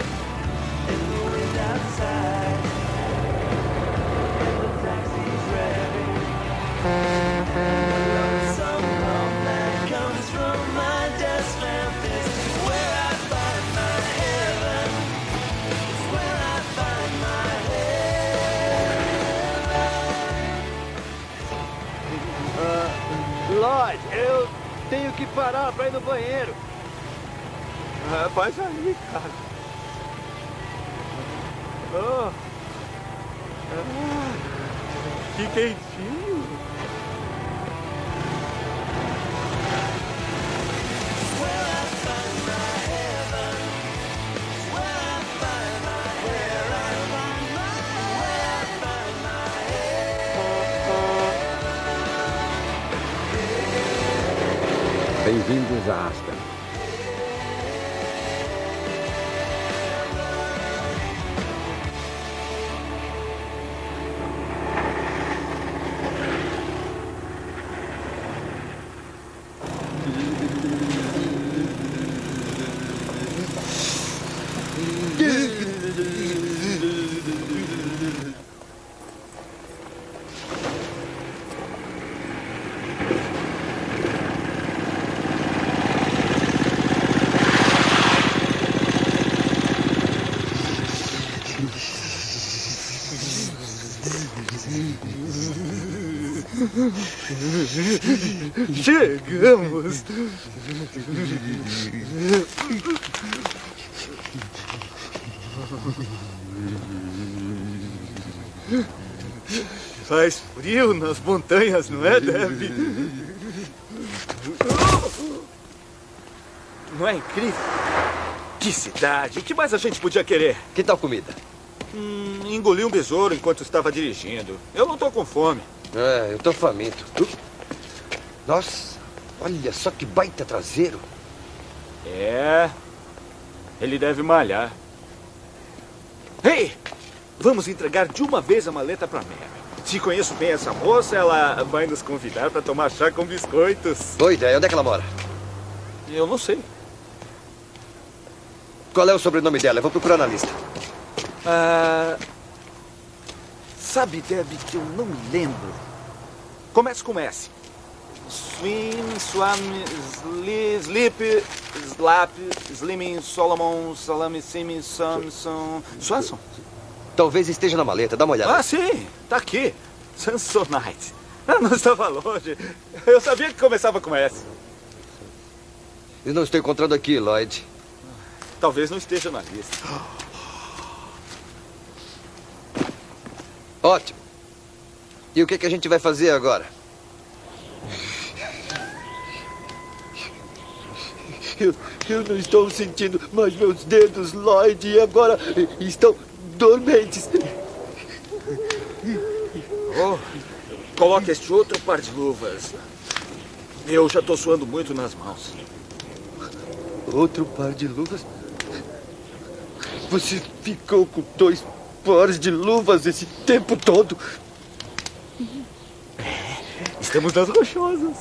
tenho que parar pra ir no banheiro. Faz aí, cara. Que quentinho. Bem-vindos a Aspen. Chegamos! Faz frio nas montanhas, não é, Debbie? Não é incrível? Que cidade! O que mais a gente podia querer? Que tal comida? Engoli um besouro enquanto estava dirigindo. Eu não tô com fome. Eu tô faminto. Nossa, olha só que baita traseiro. Ele deve malhar. Ei! Vamos entregar de uma vez a maleta pra Mary. Se conheço bem essa moça, ela vai nos convidar para tomar chá com biscoitos. Boa ideia. Onde é que ela mora? Eu não sei. Qual é o sobrenome dela? Eu vou procurar na lista. Sabe, Debbie, que eu não me lembro. Começa com S. Swim, swam, sleep, slap, slimming, Solomon, salame, simi, Samson. Swanson? Talvez esteja na maleta. Dá uma olhada. Sim. Tá aqui. Samsonite. Não estava longe. Eu sabia que começava com S. Eu não estou encontrando aqui, Lloyd. Talvez não esteja na lista. Ótimo. E o que a gente vai fazer agora? Eu não estou sentindo mais meus dedos, Lloyd, e agora estão dormentes. Coloque este outro par de luvas. Eu já estou suando muito nas mãos. Outro par de luvas? Você ficou com 2 pares de luvas esse tempo todo? Estamos nas rochosas.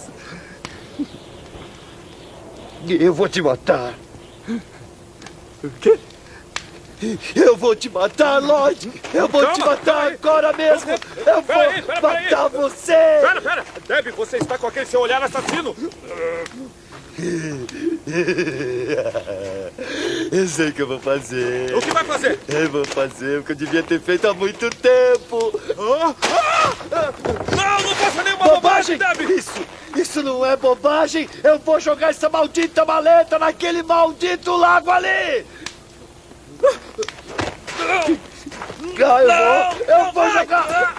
Eu vou te matar. O quê? Eu vou te matar, Lloyd! Eu vou te matar agora mesmo! Eu vou matar você! Pera! Debbie, você está com aquele seu olhar assassino! Eu sei o que eu vou fazer. O que vai fazer? Eu vou fazer o que eu devia ter feito há muito tempo. Não faça nenhuma bobagem, Debbie! Isso não é bobagem! Eu vou jogar essa maldita maleta naquele maldito lago ali! Eu vou jogar!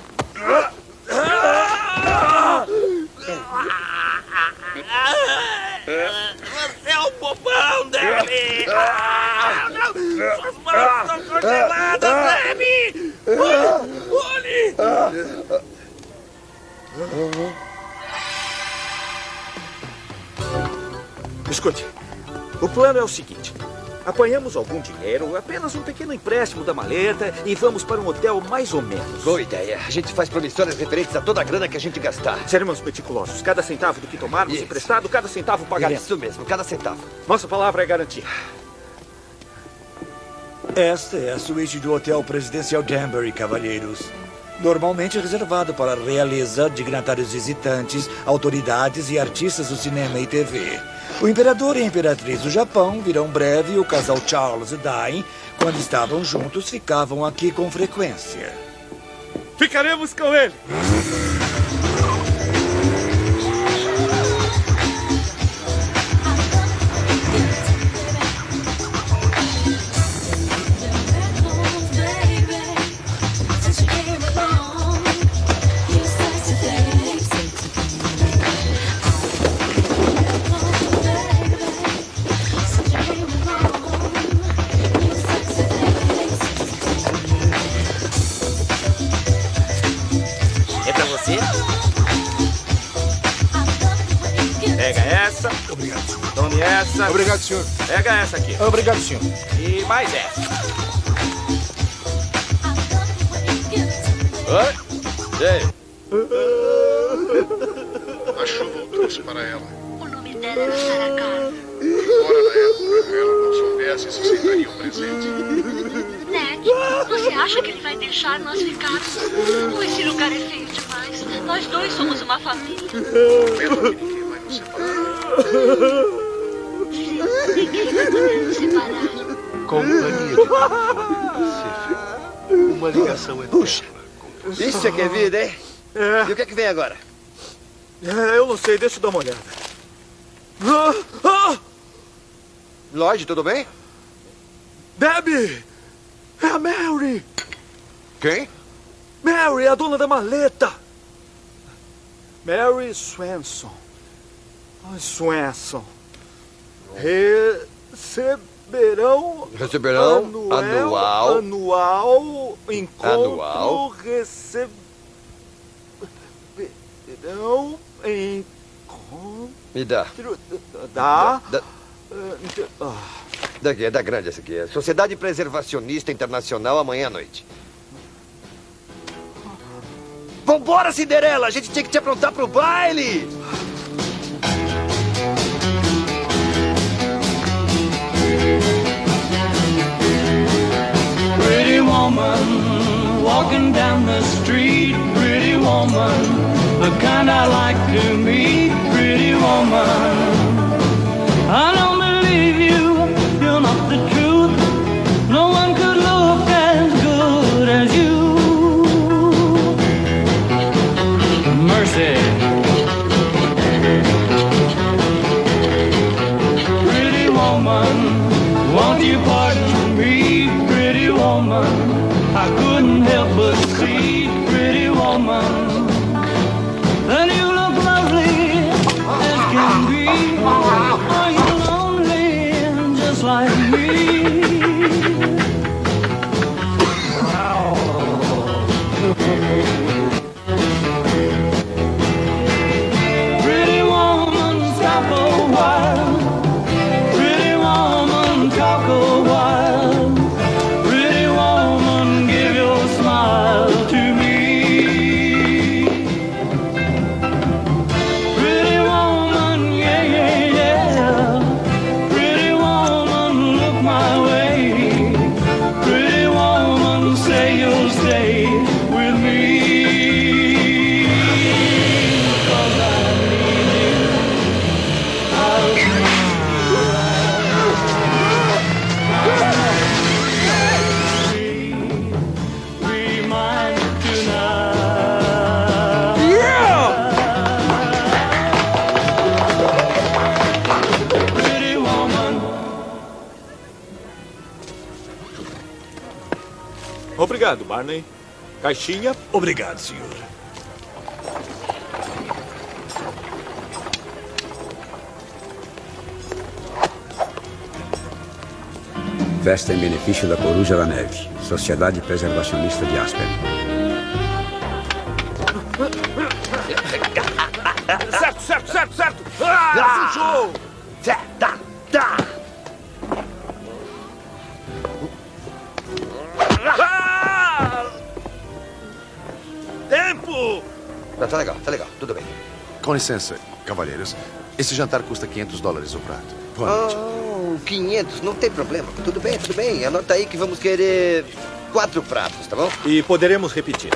Você é um bobão, Debbie! Suas mãos estão congeladas, Debbie! Olhe! Escute, o plano é o seguinte. Apanhamos algum dinheiro, apenas um pequeno empréstimo da maleta e vamos para um hotel mais ou menos. Boa ideia. A gente faz promissões referentes a toda a grana que a gente gastar. Seremos meticulosos. Cada centavo do que tomarmos emprestado, cada centavo pagaremos. Isso mesmo, cada centavo. Nossa palavra é garantia. Esta é a suíte do Hotel Presidencial Danbury, cavalheiros. Normalmente reservado para a realeza, dignatários visitantes, autoridades e artistas do cinema e TV. O imperador e a imperatriz do Japão virão breve e o casal Charles e Di, quando estavam juntos, ficavam aqui com frequência. Ficaremos com ele! você. Pega essa. Obrigado, senhor. Tome essa. Obrigado, senhor. Pega essa aqui. Obrigado, senhor. E mais essa. Oi? Ei. A chuva o trouxe para ela. O nome dela era Sarah Connor. Embora na época ela não soubesse se aceitaria o presente. Ned, você acha que ele vai deixar nós ficarmos? Oh, esse lugar é feio demais. Nós dois somos uma família. Mesmo que ninguém vai nos separar. Sim, ninguém vai poder nos separar. Companhia de Silvio. Uma ligação eterna. Puxa, isso é que é vida, hein? E o que é que vem agora? Eu não sei, deixa eu dar uma olhada. Lloyd, tudo bem? Debbie! É a Mary! Quem? Mary, a dona da maleta! Mary Swanson. Swanson. Receberão anual encontro receberão encontro. Me dá. Dá. Daqui, é da grande essa aqui. É Sociedade Preservacionista Internacional, amanhã à noite. Vambora, Cinderela! A gente tinha que te aprontar pro baile! Pretty woman, walking down the street. Pretty woman, the kind I like to meet. Pretty woman, I don't believe you, you're not the truth. No one could look as good as you. Mercy. Pretty woman, won't you pardon me? Pretty woman, I couldn't help but see. Pretty woman, and you look lovely as can be. Are you lonely just like me? Pretty woman, stop a while. Pretty woman, talk a while. Pretty woman, give your smile to me. Pretty woman, yeah, yeah, yeah. Pretty woman, look my way. Pretty woman, say you'll stay with me. 'Cause I need you. I'll be mine tonight. Pretty woman. Obrigado, Barney. Caixinha. Obrigado, senhor. Festa em benefício da Coruja da Neve. Sociedade Preservacionista de Aspen. Certo! Já sujou! Tá! Tempo! Tá legal, tudo bem. Com licença, cavalheiros. Esse jantar custa $500 o prato. Boa noite. 500, não tem problema. Tudo bem. Anota aí que vamos querer 4 pratos, tá bom? E poderemos repetir.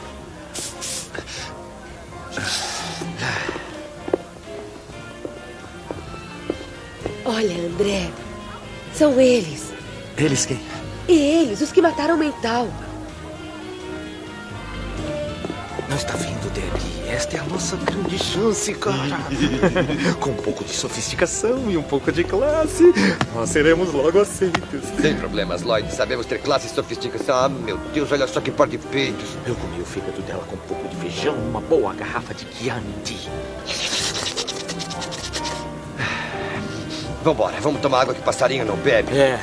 Olha, André, são eles. Eles quem? Eles, os que mataram o Mental. Não está vendo, Debbie? Esta é a nossa grande chance, cara. Com um pouco de sofisticação e um pouco de classe, nós seremos logo aceitos. Sem problemas, Lloyd. Sabemos ter classe e sofisticação. Ah, meu Deus, olha só que par de peitos. Eu comi o fígado dela com um pouco de feijão e uma boa garrafa de Chianti. Vambora, vamos tomar água que passarinho não bebe. É.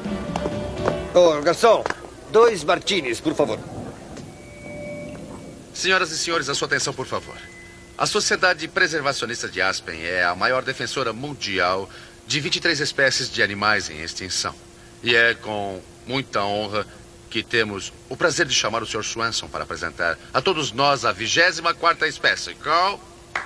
Ô, garçom, 2 martinis, por favor. Senhoras e senhores, a sua atenção, por favor. A Sociedade Preservacionista de Aspen é a maior defensora mundial de 23 espécies de animais em extinção. E é com muita honra que temos o prazer de chamar o Sr. Swanson para apresentar a todos nós a 24ª espécie. Qual?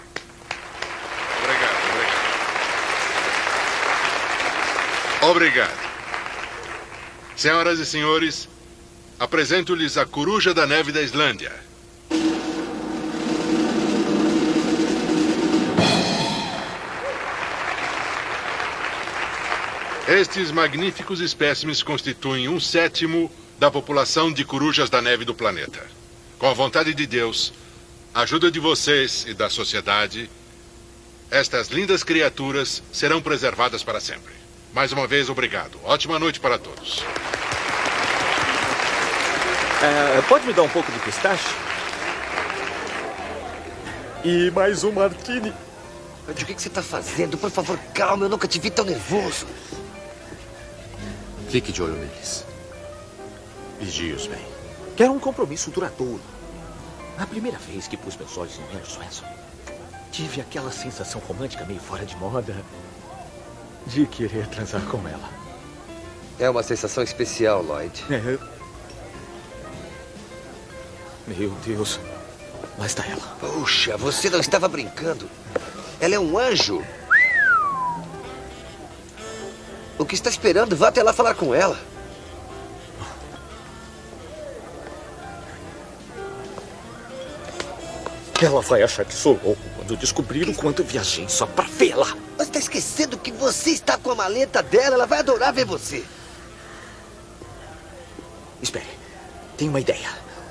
Obrigado. Senhoras e senhores, apresento-lhes a coruja da neve da Islândia. Estes magníficos espécimes constituem 1/7 da população de corujas da neve do planeta. Com a vontade de Deus, a ajuda de vocês e da sociedade, estas lindas criaturas serão preservadas para sempre. Mais uma vez, obrigado. Ótima noite para todos. Pode me dar um pouco de pistache? E mais um martini. O que você está fazendo? Por favor, calma. Eu nunca te vi tão nervoso. Fique de olho neles. Vigie-os bem. Quero um compromisso duradouro. A primeira vez que pus meus olhos em Mary Swanson, tive aquela sensação romântica meio fora de moda de querer transar com ela. É uma sensação especial, Lloyd. Meu Deus. Lá está ela. Puxa, você não estava brincando. Ela é um anjo. O que está esperando? Vá até lá falar com ela. Ela vai achar que sou louco quando descobrir o quanto eu viajei só pra vê-la. Você está esquecendo que você está com a maleta dela. Ela vai adorar ver você. Espere. Tenho uma ideia.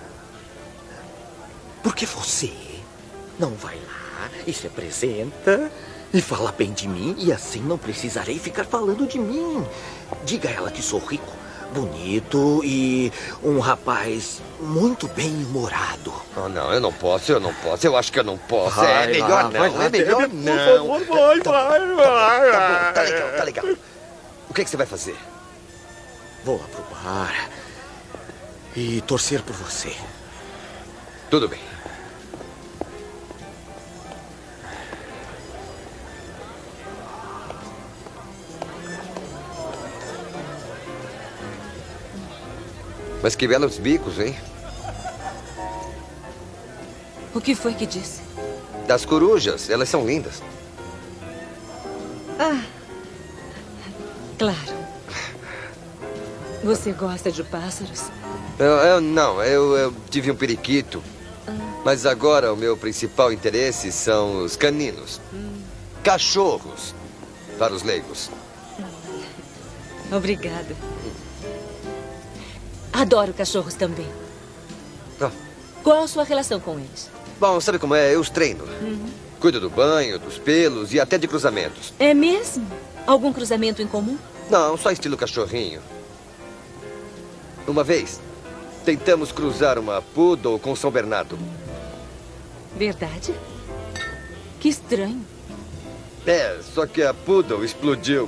Por que você não vai lá e se apresenta e fala bem de mim, e assim não precisarei ficar falando de mim? Diga a ela que sou rico, bonito e um rapaz muito bem-humorado. Oh, não, eu não posso. Eu acho que eu não posso. Vai é melhor lá, não, vai lá, é melhor Debbie, não. por favor, vai. Tá bom, tá legal. O que você vai fazer? Vou lá pro bar e torcer por você. Tudo bem. Mas que belos bicos, hein? O que foi que disse? Das corujas, elas são lindas. Ah, claro. Você gosta de pássaros? Eu tive um periquito. Mas agora o meu principal interesse são os caninos. Cachorros, para os leigos. Obrigada. Adoro cachorros também. Qual a sua relação com eles? Bom, sabe como é? Eu os treino. Cuido do banho, dos pelos e até de cruzamentos. É mesmo? Algum cruzamento em comum? Não, só estilo cachorrinho. Uma vez, tentamos cruzar uma poodle com São Bernardo. Verdade? Que estranho. É, só que a poodle explodiu.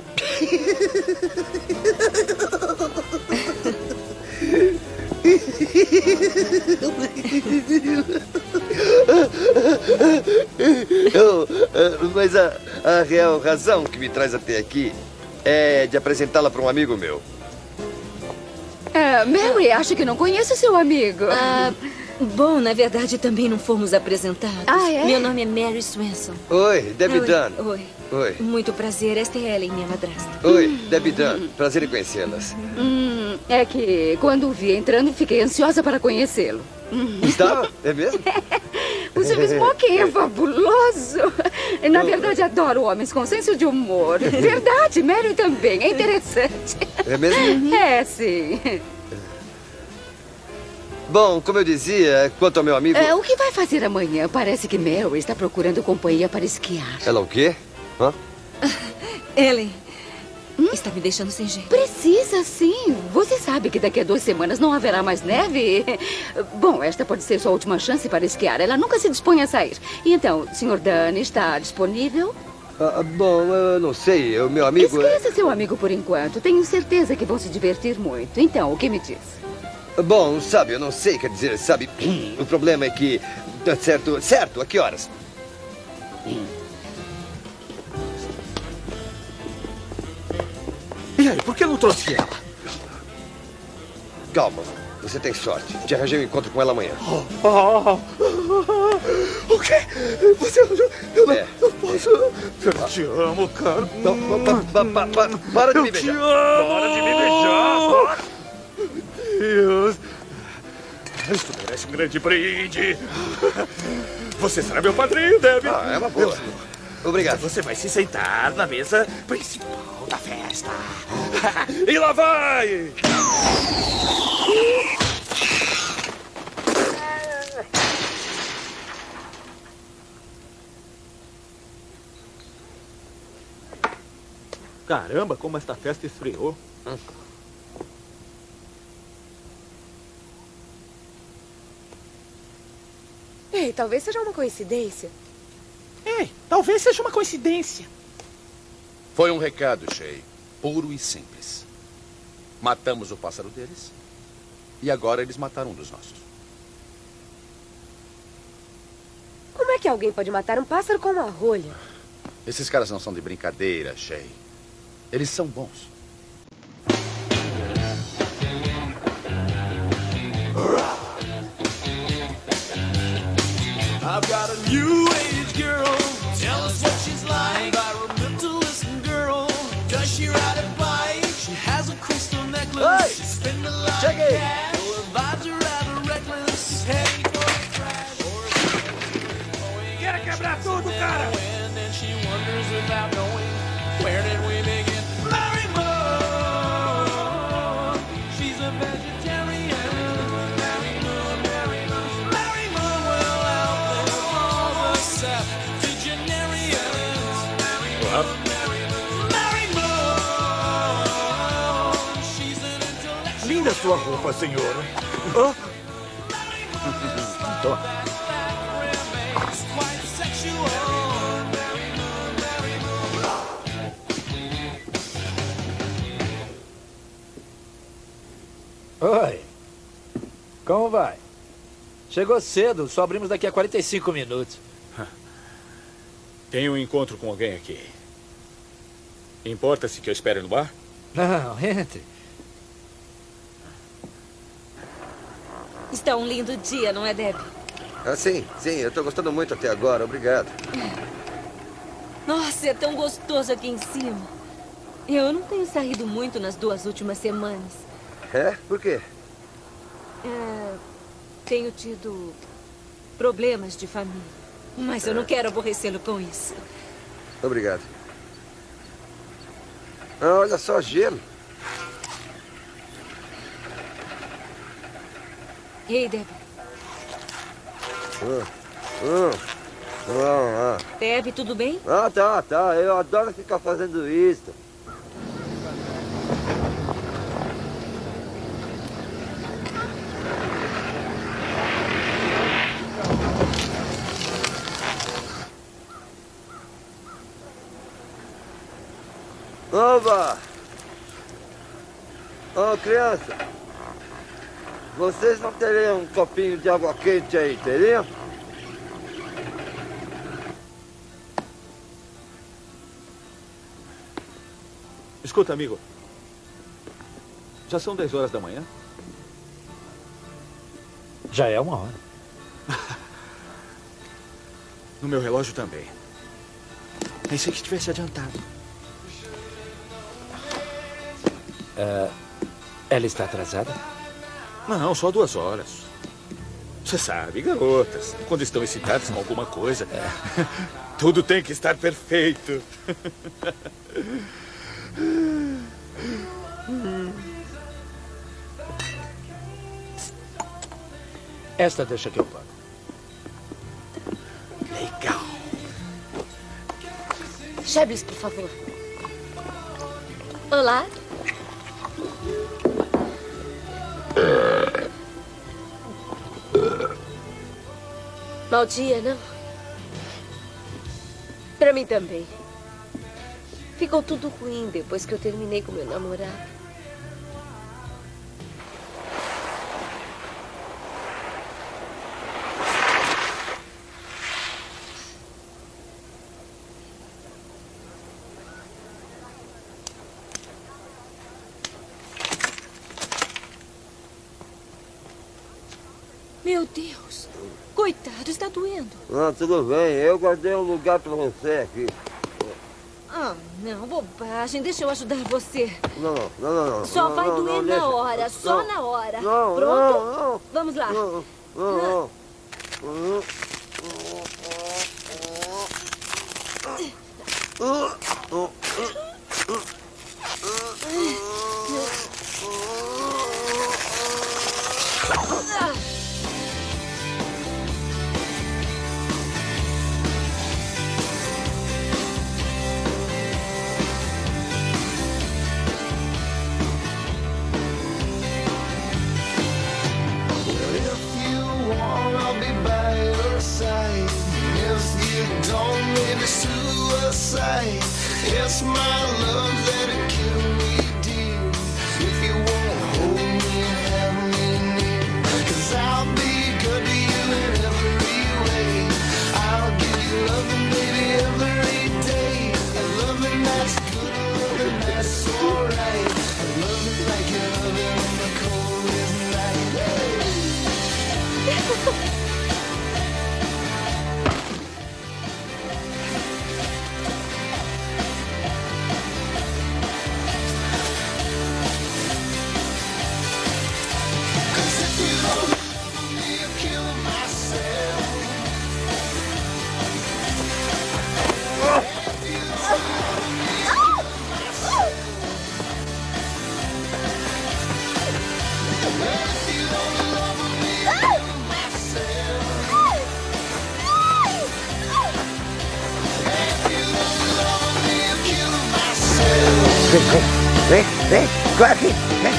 Mas a real razão que me traz até aqui é de apresentá-la para um amigo meu. Mary, acho que não conheço seu amigo. Bom, na verdade, também não fomos apresentados. É? Meu nome é Mary Swanson. Oi, Debbie Dunn. Oi. Muito prazer. Esta é Ellen, minha madrasta. Oi, Debbie Dunn. Prazer em conhecê-las. É que quando o vi entrando, fiquei ansiosa para conhecê-lo. Estava? É mesmo? O seu smoking é fabuloso. Na verdade, adoro homens com senso de humor. Verdade, Mary também. É interessante. É mesmo? É, sim. Bom, como eu dizia, quanto ao meu amigo... O que vai fazer amanhã? Parece que Mary está procurando companhia para esquiar. Ela o quê? Ellen, está me deixando sem jeito. Precisa, sim. Você sabe que daqui a 2 semanas não haverá mais neve? Bom, esta pode ser sua última chance para esquiar. Ela nunca se dispõe a sair. E então, Sr. Dunn está disponível? Bom, eu não sei. O meu amigo... Esqueça seu amigo por enquanto. Tenho certeza que vão se divertir muito. Então, o que me diz? Bom, sabe, eu não sei, quer dizer, sabe, o problema é que... Certo, a que horas? E aí, por que não trouxe ela? Calma, você tem sorte. Te arranjei um encontro com ela amanhã. O quê? Você arranjou? Eu não posso... Eu te amo, cara. Para de me beijar. Para de me beijar. Meu Deus. Isso merece um grande brinde. Você será meu padrinho, Debbie. É uma boa. Obrigado. Você vai se sentar na mesa principal da festa. E lá vai! Caramba, como esta festa esfriou. Ei, talvez seja uma coincidência. Ei, talvez seja uma coincidência. Foi um recado, Shay. Puro e simples. Matamos o pássaro deles. E agora eles mataram um dos nossos. Como é que alguém pode matar um pássaro com uma rolha? Esses caras não são de brincadeira, Shay. Eles são bons. I've got a new age girl. Tell us what she's like. Environmentalist girl. Does she ride a bike? She has a crystal necklace. She spend a lot of cash. Her vibes are rather reckless. She's heading for a crash. Quer quebrar tudo, cara! And she wonders without knowing, where did we begin? Mary Moon. She's a vegetarian. Mary Moon, Mary Moon. Mary Moon will outlive all the septuagenarians. Mary Moon, Mary Moon. Mary Moon. She's an intellectual. Linda sua roupa, senhor. Quite sexual. Mary Moon, Mary Moon. Oi. Como vai? Chegou cedo, só abrimos daqui a 45 minutos. Tenho um encontro com alguém aqui. Importa-se que eu espere no bar? Não, entre. Está um lindo dia, não é, Debbie? Ah, sim, eu tô gostando muito até agora, obrigado. Nossa, é tão gostoso aqui em cima. Eu não tenho saído muito nas 2 últimas semanas. É? Por quê? Tenho tido problemas de família. Mas eu não quero aborrecê-lo com isso. Obrigado. Ah, olha só, gelo. Ei, Debbie. Debbie, tudo bem? Tá. Eu adoro ficar fazendo isso. Oba! Ô, criança. Vocês não teriam um copinho de água quente aí, teriam? Escuta, amigo. Já são 10 horas da manhã? Já é 1 hora. No meu relógio também. Pensei que tivesse adiantado. Ela está atrasada? Não, só 2 horas. Você sabe, garotas, quando estão excitadas com alguma coisa, tudo tem que estar perfeito. Esta deixa que eu pago. Legal. Chebis, por favor. Olá. Mau dia, não? Pra mim também. Ficou tudo ruim depois que eu terminei com meu namorado. Meu Deus. Coitado, está doendo. Não, tudo bem. Eu guardei um lugar pra você aqui. Ah, não, bobagem. Deixa eu ajudar você. Não. Só vai não, doer não, na deixa. hora, só Não, na hora. não, Pronto? não. Vamos lá. Não. It's my love that'll kill me, dear. If you won't hold me and have me near, 'cause I'll be good to you in every way. I'll give you loving, baby, every day. A loving that's good, a loving that's alright. A loving like you're loving on the coldest night. Vem, corre aqui, vem.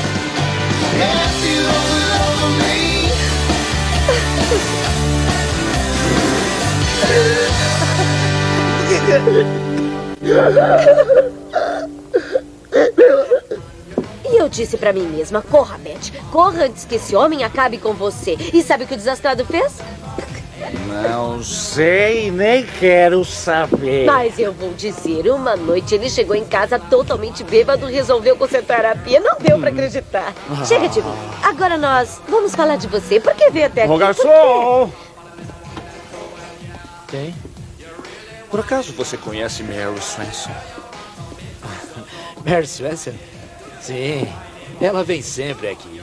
E eu disse pra mim mesma, corra, Beth. Corra antes que esse homem acabe com você. E sabe o que o desastrado fez? Não sei, nem quero saber. Mas eu vou dizer, uma noite ele chegou em casa totalmente bêbado, resolveu consertar a pia. Não deu pra acreditar. Chega de mim. Agora nós vamos falar de você. Por que veio até aqui? Ô, garçom! Quem? Por acaso você conhece Mary Swenson? Mary Swenson? Sim, ela vem sempre aqui.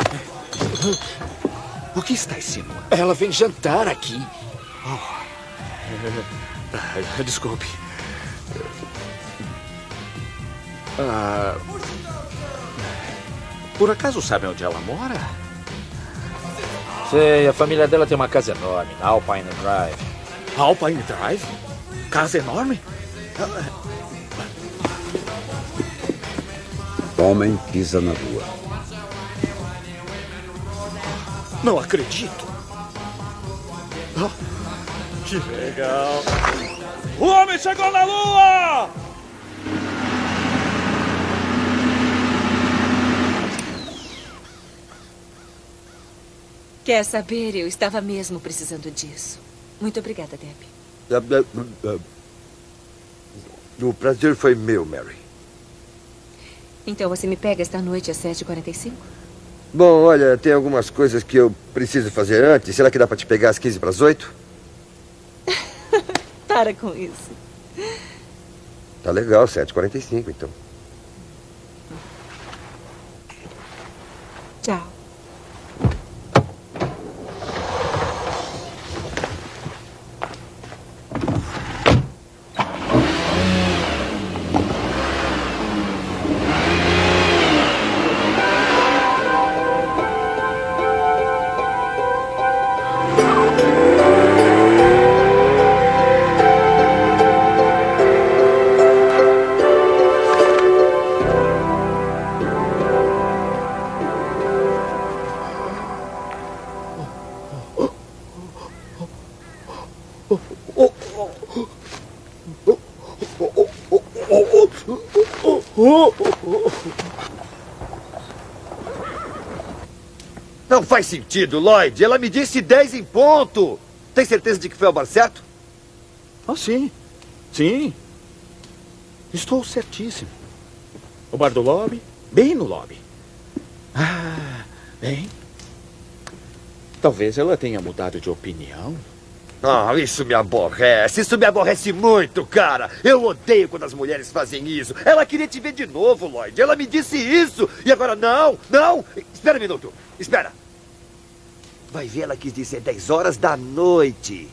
O que está insinuando? Ela vem jantar aqui. Desculpe. Por acaso sabe onde ela mora? Sei, a família dela tem uma casa enorme, na Alpine Drive. Alpine Drive? Casa enorme? Homem pisa na lua. Não acredito. Que legal. O homem chegou na lua! Quer saber? Eu estava mesmo precisando disso. Muito obrigada, Debbie. O prazer foi meu, Mary. Então você me pega esta noite às 7h45? Bom, olha, tem algumas coisas que eu preciso fazer antes. Será que dá pra te pegar às 7:45? Para com isso. Tá legal, 7:45, então. Tchau. Não faz sentido, Lloyd. Ela me disse 10 em ponto. Tem certeza de que foi ao bar certo? Sim. Sim. Estou certíssimo. O bar do lobby, bem no lobby. Bem. Talvez ela tenha mudado de opinião. Ah, isso me aborrece. Isso me aborrece muito, cara. Eu odeio quando as mulheres fazem isso. Ela queria te ver de novo, Lloyd. Ela me disse isso. E agora, não. Espera um minuto. Espera. Vai ver, ela quis dizer 10 horas da noite.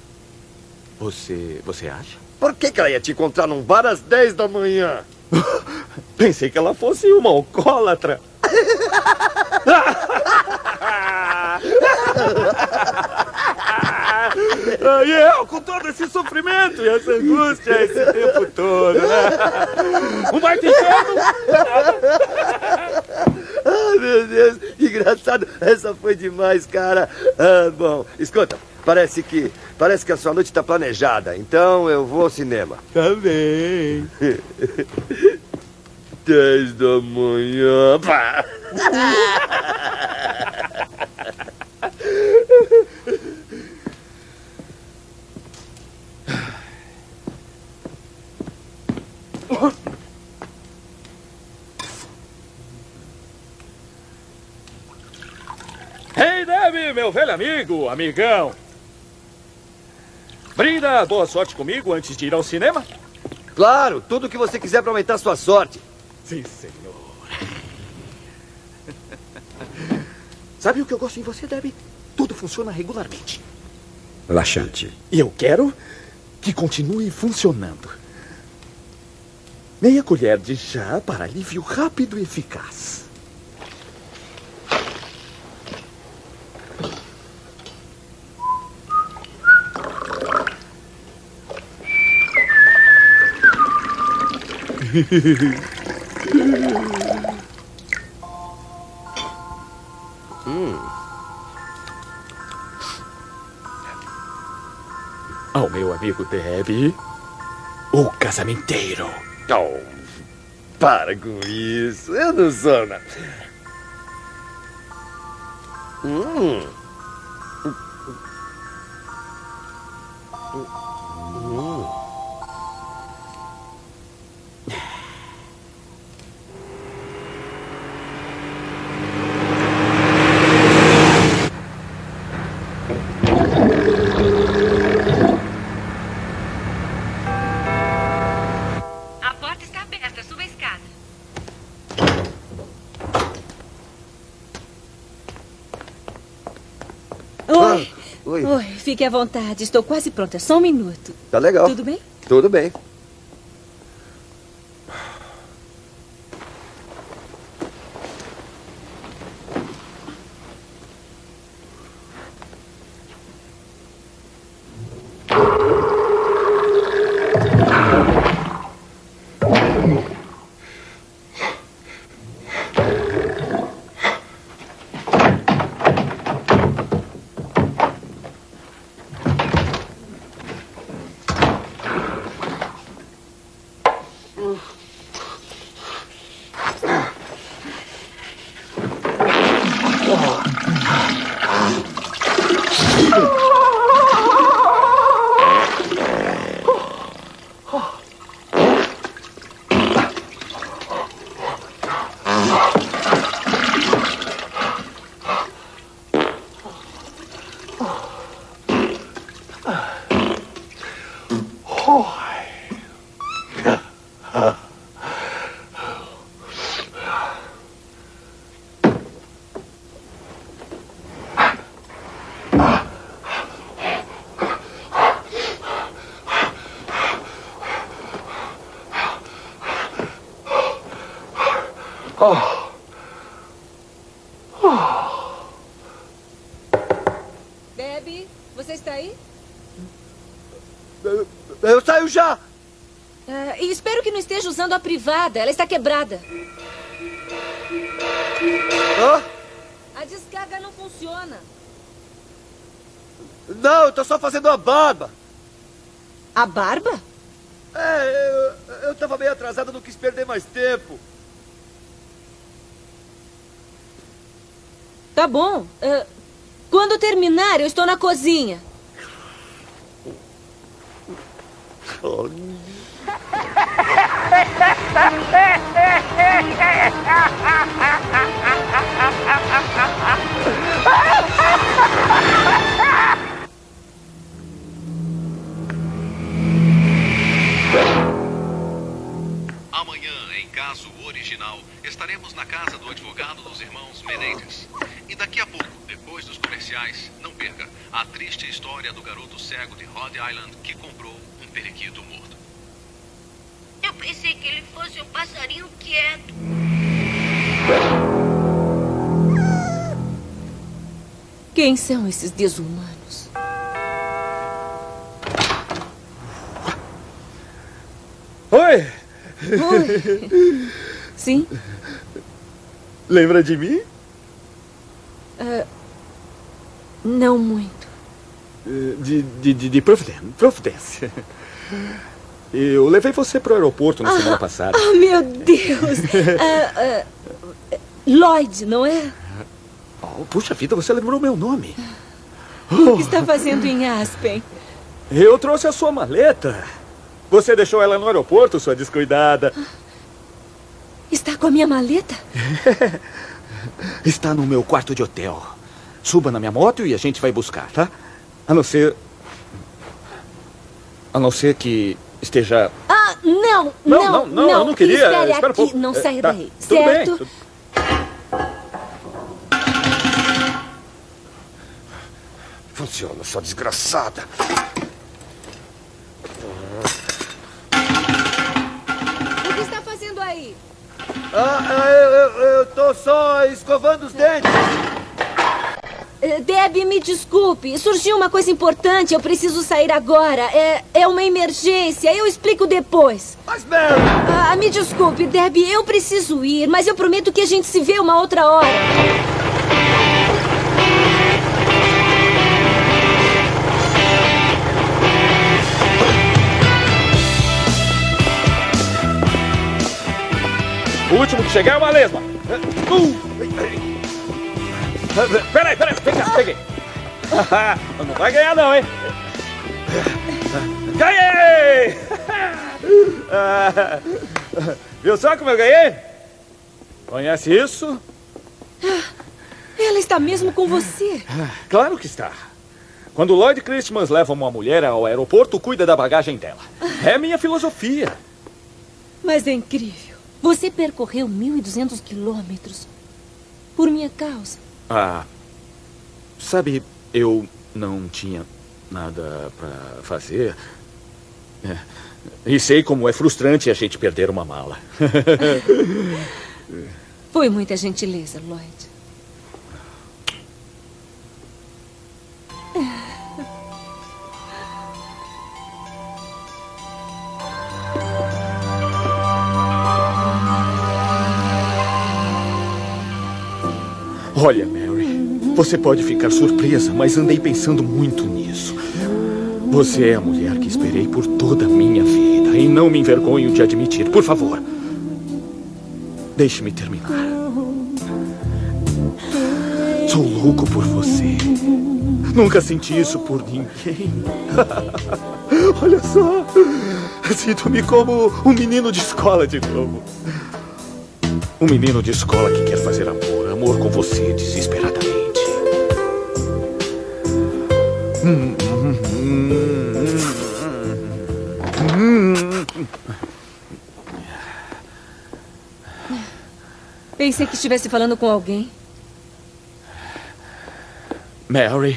Você acha? Por que ela ia te encontrar num bar às 10 da manhã? Pensei que ela fosse uma alcoólatra. E eu, com todo esse sofrimento e essa angústia esse tempo todo, né? Um baita inferno! Ah, meu Deus, que engraçado. Essa foi demais, cara. Bom, escuta, parece que a sua noite está planejada. Então eu vou ao cinema. Tá bem. 10 da manhã. Pá. Hey, Debbie, meu velho amigão. Brinda boa sorte comigo antes de ir ao cinema? Claro, tudo o que você quiser para aumentar sua sorte. Sim, senhor. Sabe o que eu gosto em você, Debbie? Tudo funciona regularmente. Laxante. E eu quero que continue funcionando. Meia colher de chá para alívio rápido e eficaz. Ao meu amigo Debbie, o casamenteiro. Oh, para com isso. Eu não sou nada. A porta está aberta. Suba a escada. Oi. Oi. Oi, fique à vontade. Estou quase pronta. Só um minuto. Tá legal. Tudo bem? Tudo bem. Debbie, você está aí? Eu saio já! E espero que não esteja usando a privada. Ela está quebrada. Hã? A descarga não funciona. Não, eu tô só fazendo a barba. A barba? Eu tava meio atrasado, não quis perder mais tempo. Tá bom. Quando terminar, eu estou na cozinha. o advogado dos irmãos Menendez. E daqui a pouco, depois dos comerciais, não perca a triste história do garoto cego de Rhode Island que comprou um periquito morto. Eu pensei que ele fosse um passarinho quieto. Quem são esses desumanos? Oi! Oi. Sim? Lembra de mim? Não muito. De Providência. Eu levei você para o aeroporto na semana passada. Oh, meu Deus! Lloyd, não é? Oh, puxa vida, você lembrou meu nome. O que está fazendo em Aspen? Eu trouxe a sua maleta. Você deixou ela no aeroporto, sua descuidada. Está com a minha maleta? Está no meu quarto de hotel. Suba na minha moto e a gente vai buscar, tá? A não ser que esteja... Ah, não, eu não queria. Espere Espera aqui, um pouco. não saia Tá, daí, tudo certo? bem. Funciona, sua desgraçada. O que está fazendo aí? Eu tô só escovando os dentes. Debbie, me desculpe. Surgiu uma coisa importante. Eu preciso sair agora. É uma emergência. Eu explico depois. Mas, Mary... me desculpe, Debbie. Eu preciso ir, mas eu prometo que a gente se vê uma outra hora. O último que chegar é uma lesma. Peraí, vem cá, peguei. Não vai ganhar não, hein? Ganhei! Viu só como eu ganhei? Conhece isso? Ela está mesmo com você. Claro que está. Quando Lloyd Christmas leva uma mulher ao aeroporto, cuida da bagagem dela. É minha filosofia. Mas é incrível. Você percorreu 1.200 quilômetros por minha causa. Sabe, eu não tinha nada pra fazer. E sei como é frustrante a gente perder uma mala. Foi muita gentileza, Lloyd. Olha, Mary, você pode ficar surpresa, mas andei pensando muito nisso. Você é a mulher que esperei por toda a minha vida e não me envergonho de admitir. Por favor, deixe-me terminar. Sou louco por você. Nunca senti isso por ninguém. Olha só, sinto-me como um menino de escola de novo. Um menino de escola que quer fazer amor com você desesperadamente. Pensei que estivesse falando com alguém. Mary.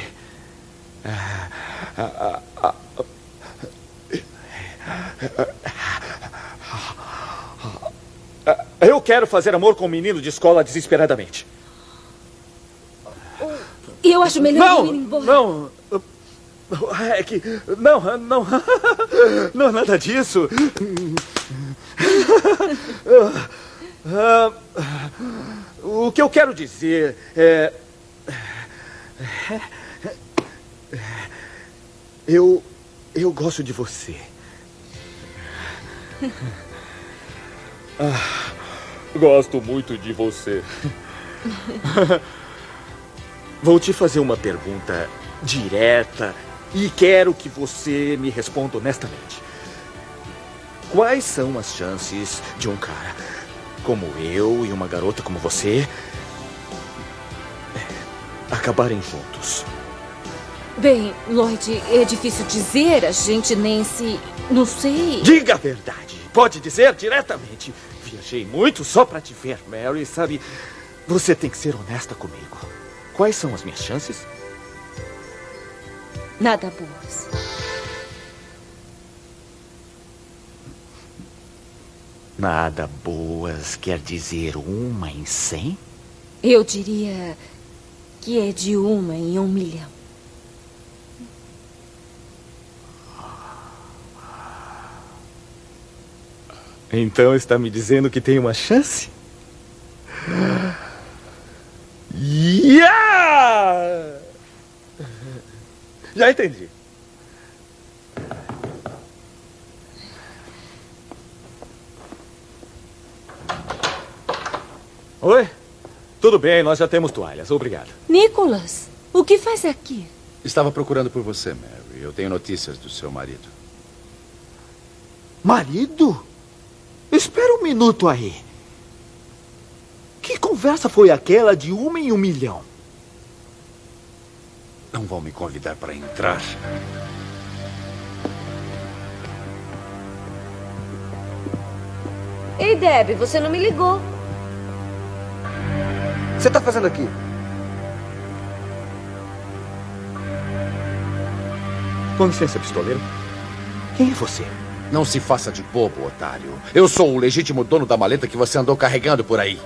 Eu quero fazer amor com um menino de escola desesperadamente. Eu acho melhor eu ir embora. Não. É que... Não. Não é nada disso. O que eu quero dizer é... Eu gosto de você. Gosto muito de você. Vou te fazer uma pergunta direta e quero que você me responda honestamente. Quais são as chances de um cara como eu e uma garota como você acabarem juntos? Bem, Lloyd, é difícil dizer. A gente nem se... Não sei. Diga a verdade. Pode dizer diretamente. Viajei muito só pra te ver, Mary, sabe? Você tem que ser honesta comigo. Quais são as minhas chances? Nada boas. Nada boas quer dizer 1 em 100? Eu diria que é de 1 em 1 milhão. Então está me dizendo que tem uma chance? Yeah! Já entendi. Oi? Tudo bem, nós já temos toalhas. Obrigado. Nicholas, o que faz aqui? Estava procurando por você, Mary. Eu tenho notícias do seu marido. Marido? Espera um minuto aí. Que conversa foi aquela de 1 em 1 milhão? Não vão me convidar para entrar. Ei, Debbie, você não me ligou. O que você está fazendo aqui? Com licença, pistoleiro. Quem é você? Não se faça de bobo, otário. Eu sou o legítimo dono da maleta que você andou carregando por aí.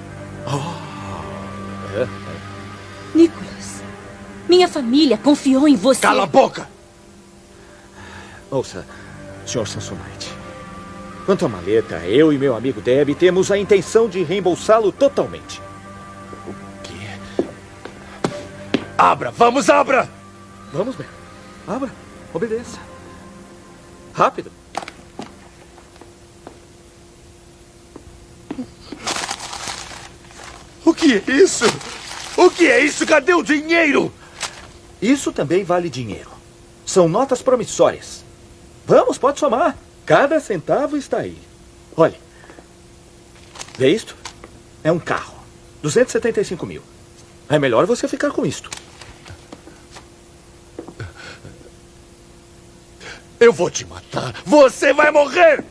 Nicholas, minha família confiou em você. Cala a boca! Ouça, Sr. Samsonite. Quanto à maleta, eu e meu amigo Deb temos a intenção de reembolsá-lo totalmente. O quê? Abra! Vamos, abra! Vamos, meu. Abra. Obedeça. Rápido. O que é isso? O que é isso? Cadê o dinheiro? Isso também vale dinheiro. São notas promissórias. Vamos, pode somar. Cada centavo está aí. Olha. Vê isto? É um carro. 275 mil. É melhor você ficar com isto. Eu vou te matar. Você vai morrer!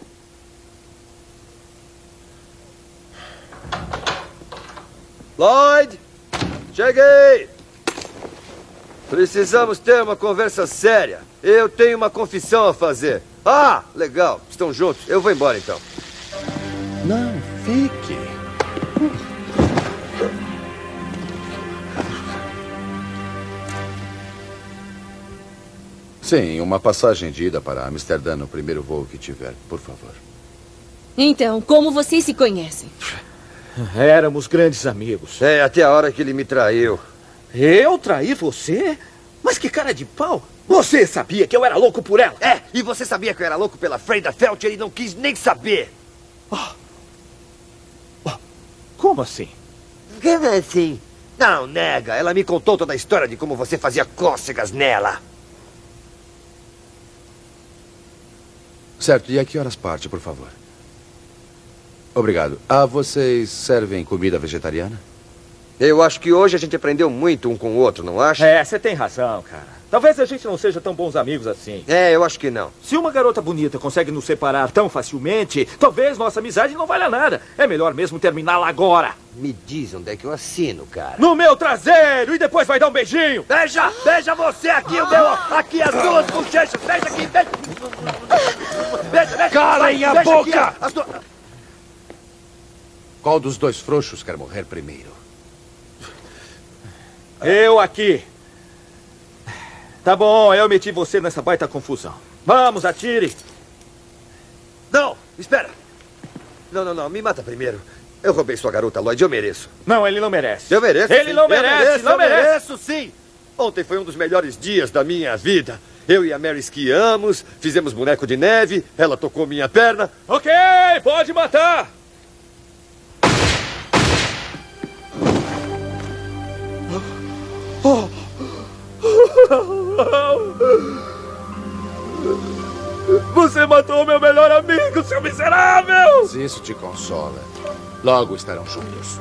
Lloyd! Cheguei! Precisamos ter uma conversa séria. Eu tenho uma confissão a fazer. Ah, legal. Estão juntos. Eu vou embora, então. Não, fique. Sim, uma passagem de ida para Amsterdã no primeiro voo que tiver, por favor. Então, como vocês se conhecem? Éramos grandes amigos. É, até a hora que ele me traiu. Eu traí você? Mas que cara de pau! Você sabia que eu era louco por ela? É, e você sabia que eu era louco pela Freda Felcher e não quis nem saber. Como assim? Como assim? Não, nega. Ela me contou toda a história de como você fazia cócegas nela. Certo, e a que horas parte, por favor? Obrigado. Ah, vocês servem comida vegetariana? Eu acho que hoje a gente aprendeu muito um com o outro, não acha? É, você tem razão, cara. Talvez a gente não seja tão bons amigos assim. É, eu acho que não. Se uma garota bonita consegue nos separar tão facilmente, talvez nossa amizade não valha nada. É melhor mesmo terminá-la agora. Me diz onde é que eu assino, cara. No meu traseiro! E depois vai dar um beijinho! Beija! Beija você aqui, o meu! Aqui as duas bochechas! Beija aqui! Beija! Beija, beija! Calem a beija boca! Aqui, Qual dos dois frouxos quer morrer primeiro? Eu aqui. Tá bom, eu meti você nessa baita confusão. Vamos, atire. Não, espera. Não, me mata primeiro. Eu roubei sua garota, Lloyd, eu mereço. Não, ele não merece. Eu mereço. Ele sim. não merece, não merece. Eu mereço, sim. Ontem foi um dos melhores dias da minha vida. Eu e a Mary esquiamos, fizemos boneco de neve, ela tocou minha perna. Ok, pode matar. Você matou meu melhor amigo, seu miserável! Se isso te consola, logo estarão juntos.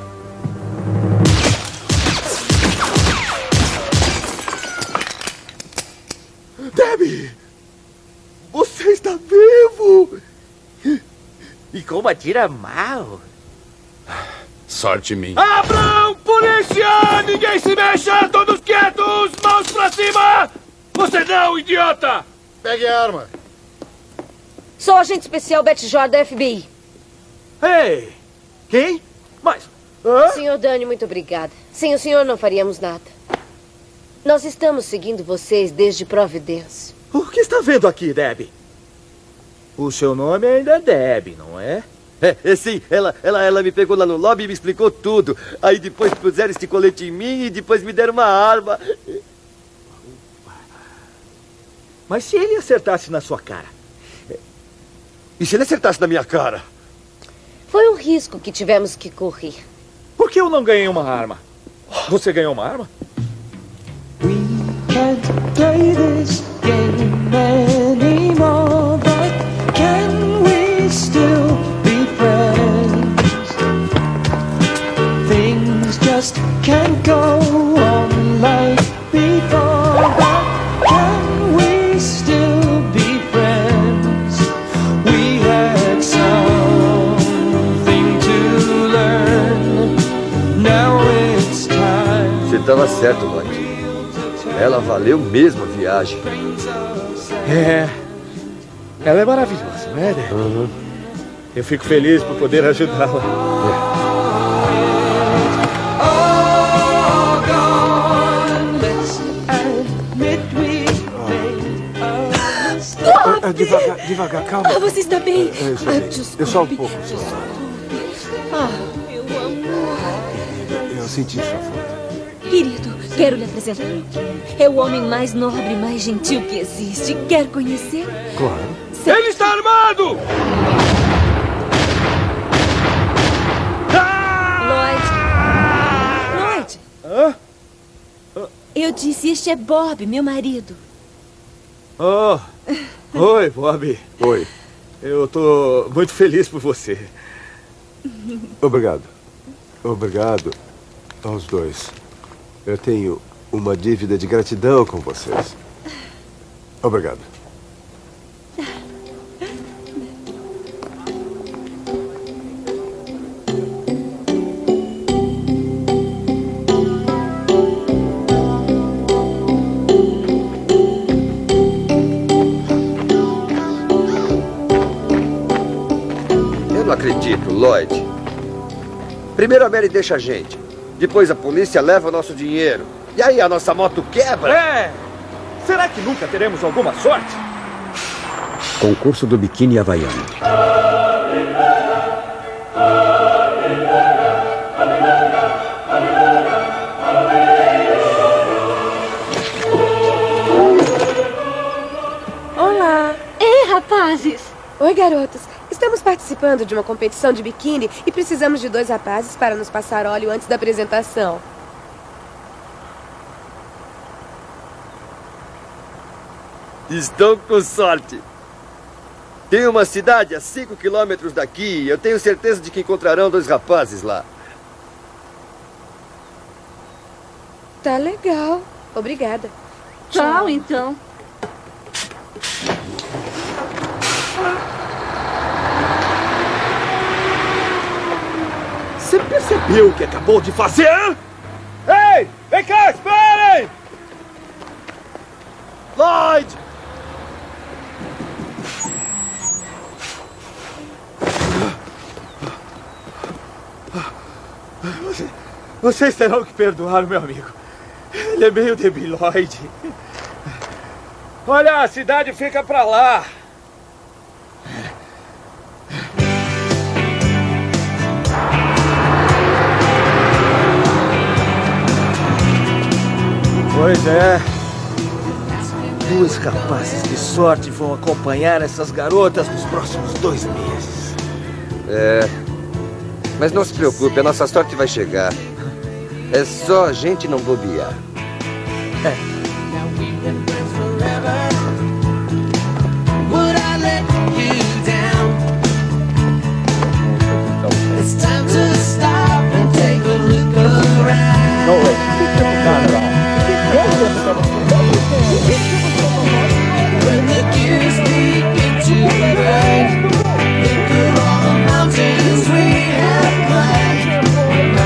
Debbie! Você está vivo! E como atira mal! Sorte minha. Abram! Polícia! Ninguém se mexa! Todos quietos! Mãos pra cima! Você não, idiota! Pegue a arma. Sou agente especial Betty Jordan, da FBI. Ei! Quem? Mas... Senhor Dani, muito obrigada. Sem o senhor não faríamos nada. Nós estamos seguindo vocês desde Providence. O que está vendo aqui, Debbie? O seu nome ainda é Debbie, não é? Sim, ela me pegou lá no lobby e me explicou tudo. Aí depois puseram este colete em mim e depois me deram uma arma. Mas se ele acertasse na sua cara? E se ele acertasse na minha cara? Foi um risco que tivemos que correr. Por que eu não ganhei uma arma? Você ganhou uma arma? Can't play this game anymore, but can we still be friends? Things just can't go on like before, but can we still be friends? We had something to learn. Now it's time. Você estava certo, Lloyd. Ela valeu mesmo a viagem. Ela é maravilhosa, não é, Debbie? Uhum. Eu fico feliz por poder ajudá-la. Devagar, calma. Você está bem? É só um pouco. Meu amor. Eu senti sua falta. Querido, quero lhe apresentar. É o homem mais nobre e mais gentil que existe. Quer conhecer? Claro. Ele está armado! Lloyd! Eu disse, este é Bob, meu marido. Oi, Bob. Oi. Eu tô muito feliz por você. Obrigado. Obrigado aos dois. Eu tenho uma dívida de gratidão com vocês. Obrigado. Eu não acredito, Lloyd. Primeiro a Mary deixa a gente. Depois a polícia leva o nosso dinheiro. E aí a nossa moto quebra. Será que nunca teremos alguma sorte? Concurso do biquíni havaiano. Olá. Ei, rapazes. Oi, garotos. Estamos participando de uma competição de biquíni e precisamos de 2 rapazes para nos passar óleo antes da apresentação. Estão com sorte. Tem uma cidade a 5 quilômetros daqui. Eu tenho certeza de que encontrarão 2 rapazes lá. Tá legal. Obrigada. Tchau, então. Você percebeu o que acabou de fazer? Ei! Vem cá, esperem! Lloyd! Vocês terão que perdoar o meu amigo. Ele é meio debilóide. Olha, a cidade fica pra lá. Pois é. 2 rapazes de sorte vão acompanhar essas garotas nos próximos 2 meses. Mas não se preocupe, a nossa sorte vai chegar. É só a gente não bobear. Would I let you down? It's time to stop and take a look around. No way. Not at all. When the gears begin to burn, think of all the mountains we have climbed.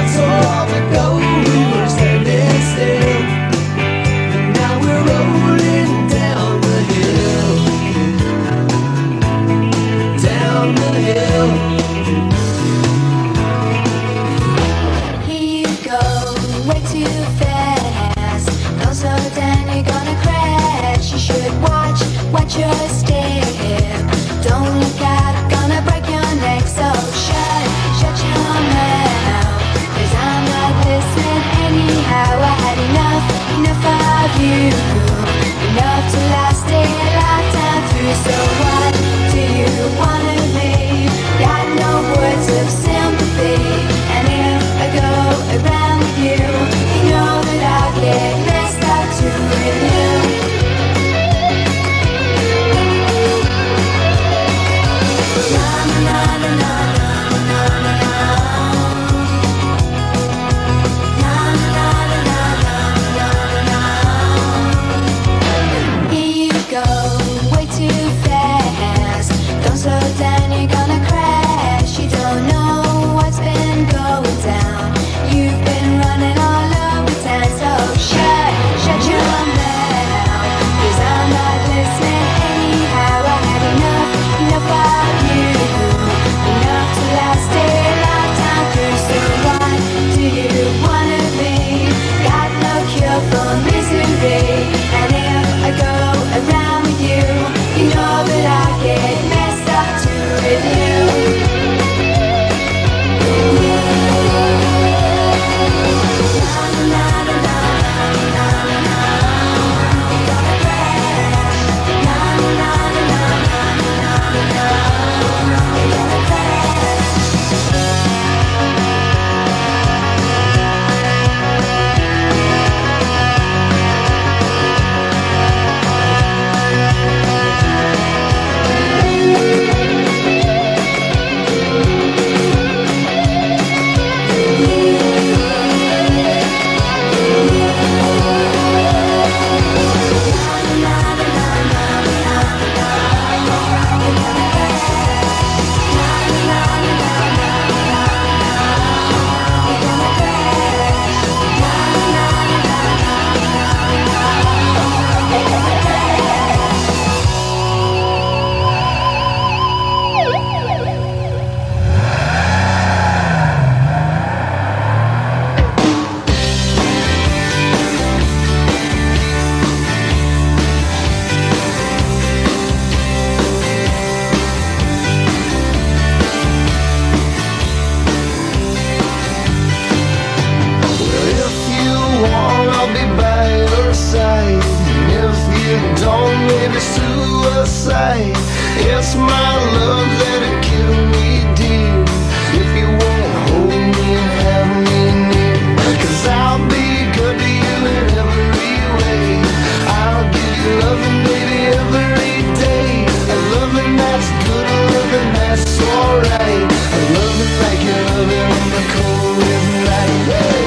maybe suicide. It's my love that'll kill me, dear. If you won't hold me and have me near, 'cause I'll be good to you in every way. I'll give you loving, baby, every day. A loving that's good, a loving that's alright. A loving like you're loving in the cold night. Hey!